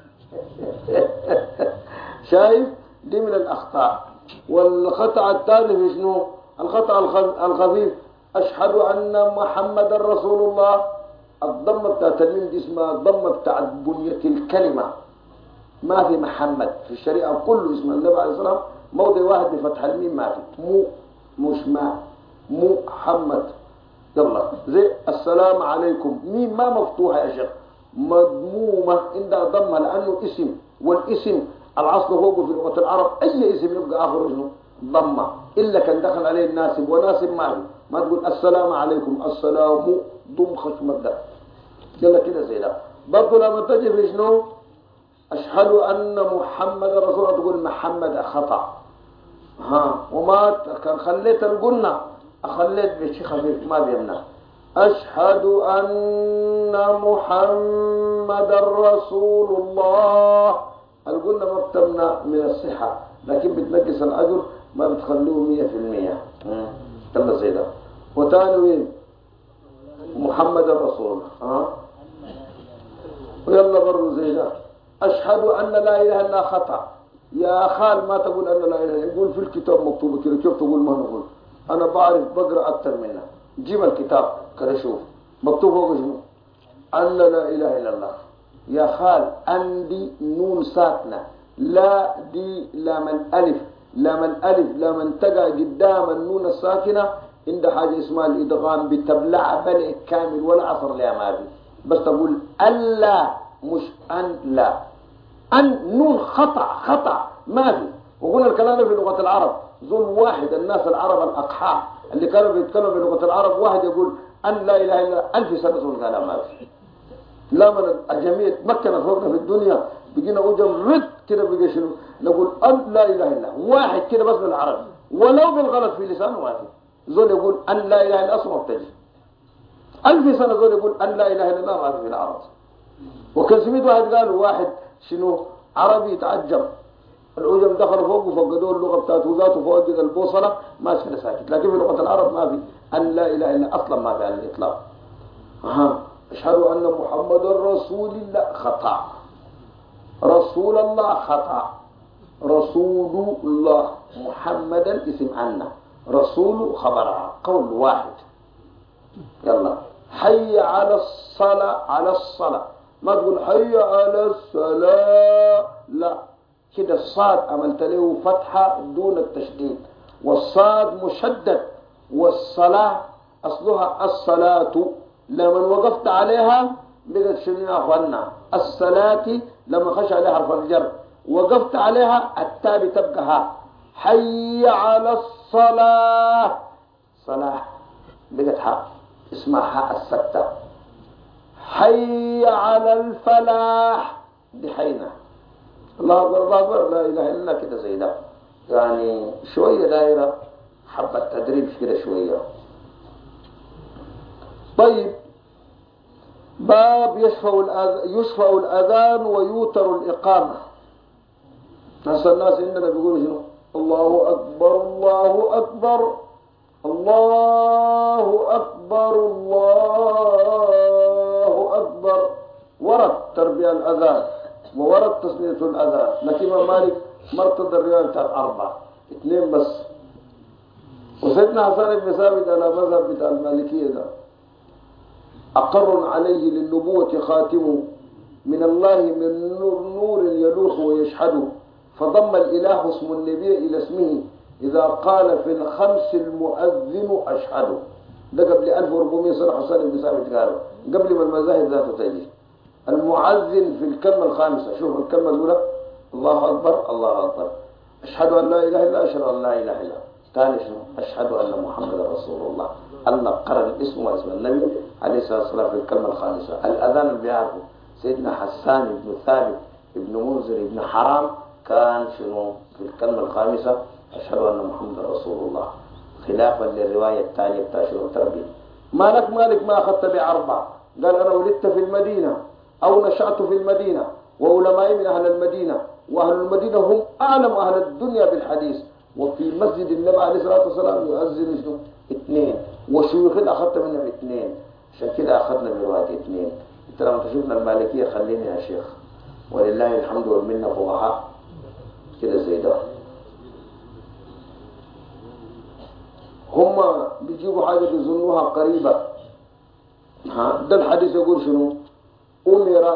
شايف؟ دي من الأخطاء. والخطأ الثاني في شنو؟ الخطأ الخفيف أشهد أن محمد رسول الله. الضمة بتاعت الميم دي اسمها الضمة بتاعت بنية الكلمة. ما في محمد في الشريعة كله اسم النبي عليه الصلاة والسلام موضع واحد بفتح الميم ما في مش ما محمد. يلا زي السلام عليكم ميم ما مفتوحة يا شيخ مضمومة عندها ضمة لأنه اسم، والاسم العصر فوقه في لغة العرب أي اسم يبقى آخر اسمه ضمة إلا كان دخل عليه الناسب وناسب ما تقول السلام عليكم السلام ضم خشمة ده. يلا كده زي ده. برضه لما تجي في شنو أشهد أن محمد رسول الله تقول محمد خطأ. وما كان خليت القلنا أخليت بشيء خفيف ما بيمنع. أشهد أن محمد رسول الله القلنا ما بتمنع من الصحة لكن بتنقص الأجر ما بتخليه 100%. يلا زي ده. وتاني وين محمد رسول الله ويلا برضه زي ده. أشهد أن لا إله إلا خطأ. يا خال ما تقول أن لا إله، يقول في الكتاب مكتوب كده كيف تقول ما نقول؟ أنا بعرف بقرأ أكثر منها. جيب الكتاب كده شوف مكتوب فوق شنو؟ أن لا إله إلا الله. يا خال أن دي نون ساكنة، لا دي لام الألف، لام الألف لما تقع قدام النون الساكنة عند حاجة اسمها الإدغام بتبلع بلع كامل ولا عصر لها ما في، بس تقول ألا مش أن لا. أن نون خطأ ما في. وقلنا الكلام في لغة العرب زول واحد الناس العرب الأقحاء اللي كانوا بيتكلموا في لغة العرب واحد يقول أن لا إله إلا 1000 سنة زول كلام ما في. لا من الجميع تمكن فوقنا في الدنيا بقينا أجم رد كده بقى شنو نقول أن لا إله إلا واحد كده بس بالعربي ولو بالغلط في لسانه ما في. زول يقول أن لا إله إلا أصلا مبتدئ 1000 سنة زول يقول أن لا إله إلا الله ما في العرب. وكان سميت واحد قال واحد شنو عربي يتعجب العجم دخلوا فوق وفقدوا اللغة بتاعته ذاته فوق البوصلة ماشي كده ساكت، لكن في لغة العرب ما في أن لا إله إلا أصلا ما في على الإطلاق. أشهد أن محمد رسول الله خطأ، رسول الله خطأ، رسول الله محمدا اسم عنا، رسول خبرها قول واحد. يلا حي على الصلاة، على الصلاة ما تقول حي على الصلاة لا كده. الصاد عملت له فتحة دون التشديد والصاد مشدد، والصلاة أصلها الصلاة لما وقفت عليها بقت شنو يا أخوانا الصلاة لما خش عليها حرف الجر وقفت عليها التاء بتبقى ها. حي على الصلاة صلاة بقت ها اسمها حاء الستة. حي على الفلاح دي حينا. الله أكبر الله أكبر لا إله إلا كده زي ده. يعني شوية دائرة حبة تدريب كده شوية. طيب باب يشفع الأذان ويوتر الإقامة. ناس الناس عندنا بيقولوا شنو الله أكبر الله أكبر الله أكبر الله أكبر. ورد تربية الأذان وورد تصنية الأذان، لكن إمام مالك مرتضى الرواية بتاعت 4 2 بس. وسيدنا حسن بن ثابت على مذهب بتاع المالكية ده أقر عليه للنبوة خاتم من الله من نور يلوح ويشهد، فضم الإله اسم النبي إلى اسمه إذا قال في الخمس المؤذن أشهد. ده قبل 1400 سنة حسن بن ثابت قاله قبل ما المذاهب ذاته تجي. المؤذن في الكلمة الخامسة شوف الكلمة الأولى الله أكبر الله أكبر أشهد أن لا إله إلا أشهد أن لا إله إلا. ثاني شنو أشهد أن محمد رسول الله. الله قرن الاسم واسم النبي عليه الصلاة والسلام في الكلمة الخامسة. الأذان اللي بيعرفه سيدنا حسان بن ثابت ابن منذر ابن حرام كان شنو في الكلمة الخامسة أشهد أن محمد رسول الله، خلافا للرواية الثانية بتاع شنو التربية. مالك ما أخذت ب4 قال أنا ولدت في المدينة أو نشأت في المدينة وعلمائي من أهل المدينة وأهل المدينة هم أعلم أهل الدنيا بالحديث، وفي مسجد النبي عليه الصلاة والسلام يؤذن شنو 2 وشيوخ أخذت منهم 2 عشان كده أخذنا برواية 2. أنت لما تشوفنا المالكية خليني يا شيخ ولله الحمد والمنة فقهاء كده زي ده. هم بيجيبوا حاجة بيظنوها قريبة. ده الحديث يقول شنو أمر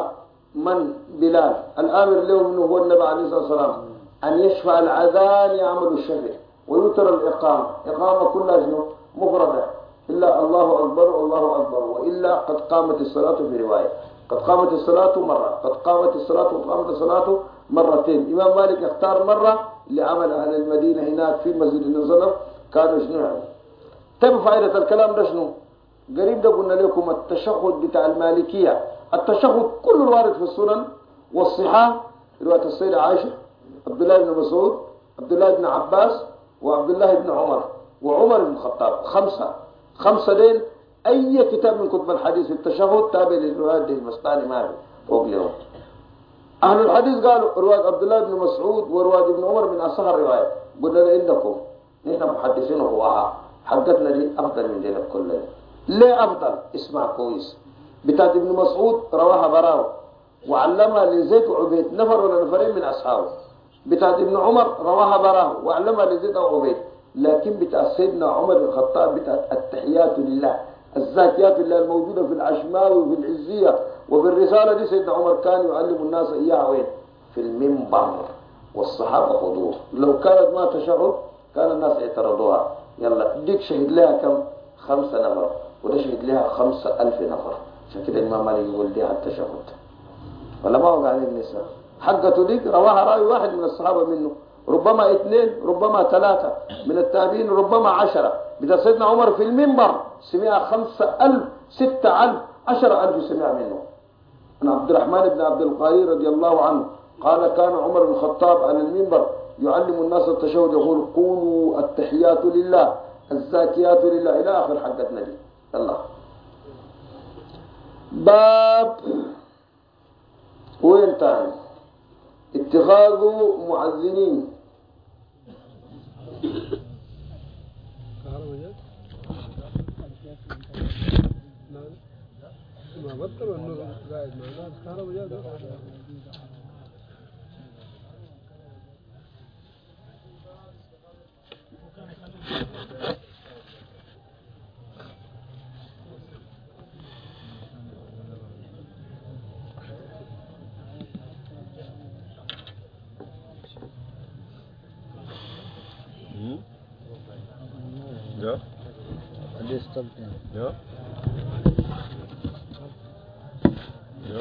من بلال الآمر له منه هو النبي عليه الصلاة والسلام أن يشفع الأذان يعمل الشفع ويتر الإقامة، إقامة كلها شنو؟ مفردة، إلا الله أكبر الله أكبر، وإلا قد قامت الصلاة في رواية، قد قامت الصلاة مرة، قد قامت الصلاة وقد قامت الصلاة مرتين. إمام مالك اختار مرة لعمل أهل المدينة هناك في مسجد النزل كانوا شنو يعني. طيب فائدة الكلام ده شنو؟ قريب ده قلنا لكم التشهد بتاع المالكية، التشهد كل الوارد في السنن والصحاح، رواية السيدة عائشة، عبد الله بن مسعود، عبد الله بن عباس، وعبد الله بن عمر، وعمر بن الخطاب، خمسة دين. أي كتاب من كتب الحديث في التشهد تابع للروايات دي المستاني ما فوق اليوم. أهل الحديث قالوا رواية عبد الله بن مسعود ورواية ابن عمر من أصح الروايات. قلنا عندكم نحن محدثين وفقهاء حقتنا دي أفضل من دينك كلها. ليه أفضل؟ اسمع كويس. بتاعت ابن مسعود رواها براو وعلمها لزيد وعبيد، نفر ولا نفرين من أصحابه. بتاعت ابن عمر رواها براو وعلمها لزيد وعبيد. لكن بتاع سيدنا عمر بن الخطاب بتاعت التحيات لله الزاكيات لله الموجودة في العشماوي وفي العزية وفي الرسالة دي، سيدنا عمر كان يعلم الناس إياها وين؟ في المنبر، والصحابة حضور. لو كانت ما تشهد كان الناس اعترضوها. يلا ديك شهد لها كم؟ 5 نفر، وده شهد لها 5000 نفر. عشان كده الإمام مالك يقول دي التشهد ولا ما وقع عليه النساء حقته ديك رواها راوي واحد من الصحابة منه، ربما 2، ربما 3 من التابعين، ربما 10. بدا سيدنا عمر في المنبر سمع 5000 6000 10000 سمع منه. عن عبد الرحمن بن عبد القاري رضي الله عنه قال كان عمر بن الخطاب على المنبر يعلم الناس التشهد يقول قولوا التحيات لله الزاكيات لله إلى آخر حقتنا دي. الله باب وين تاني؟ اتخاذ معذنين.
Ja. Ja. Ja.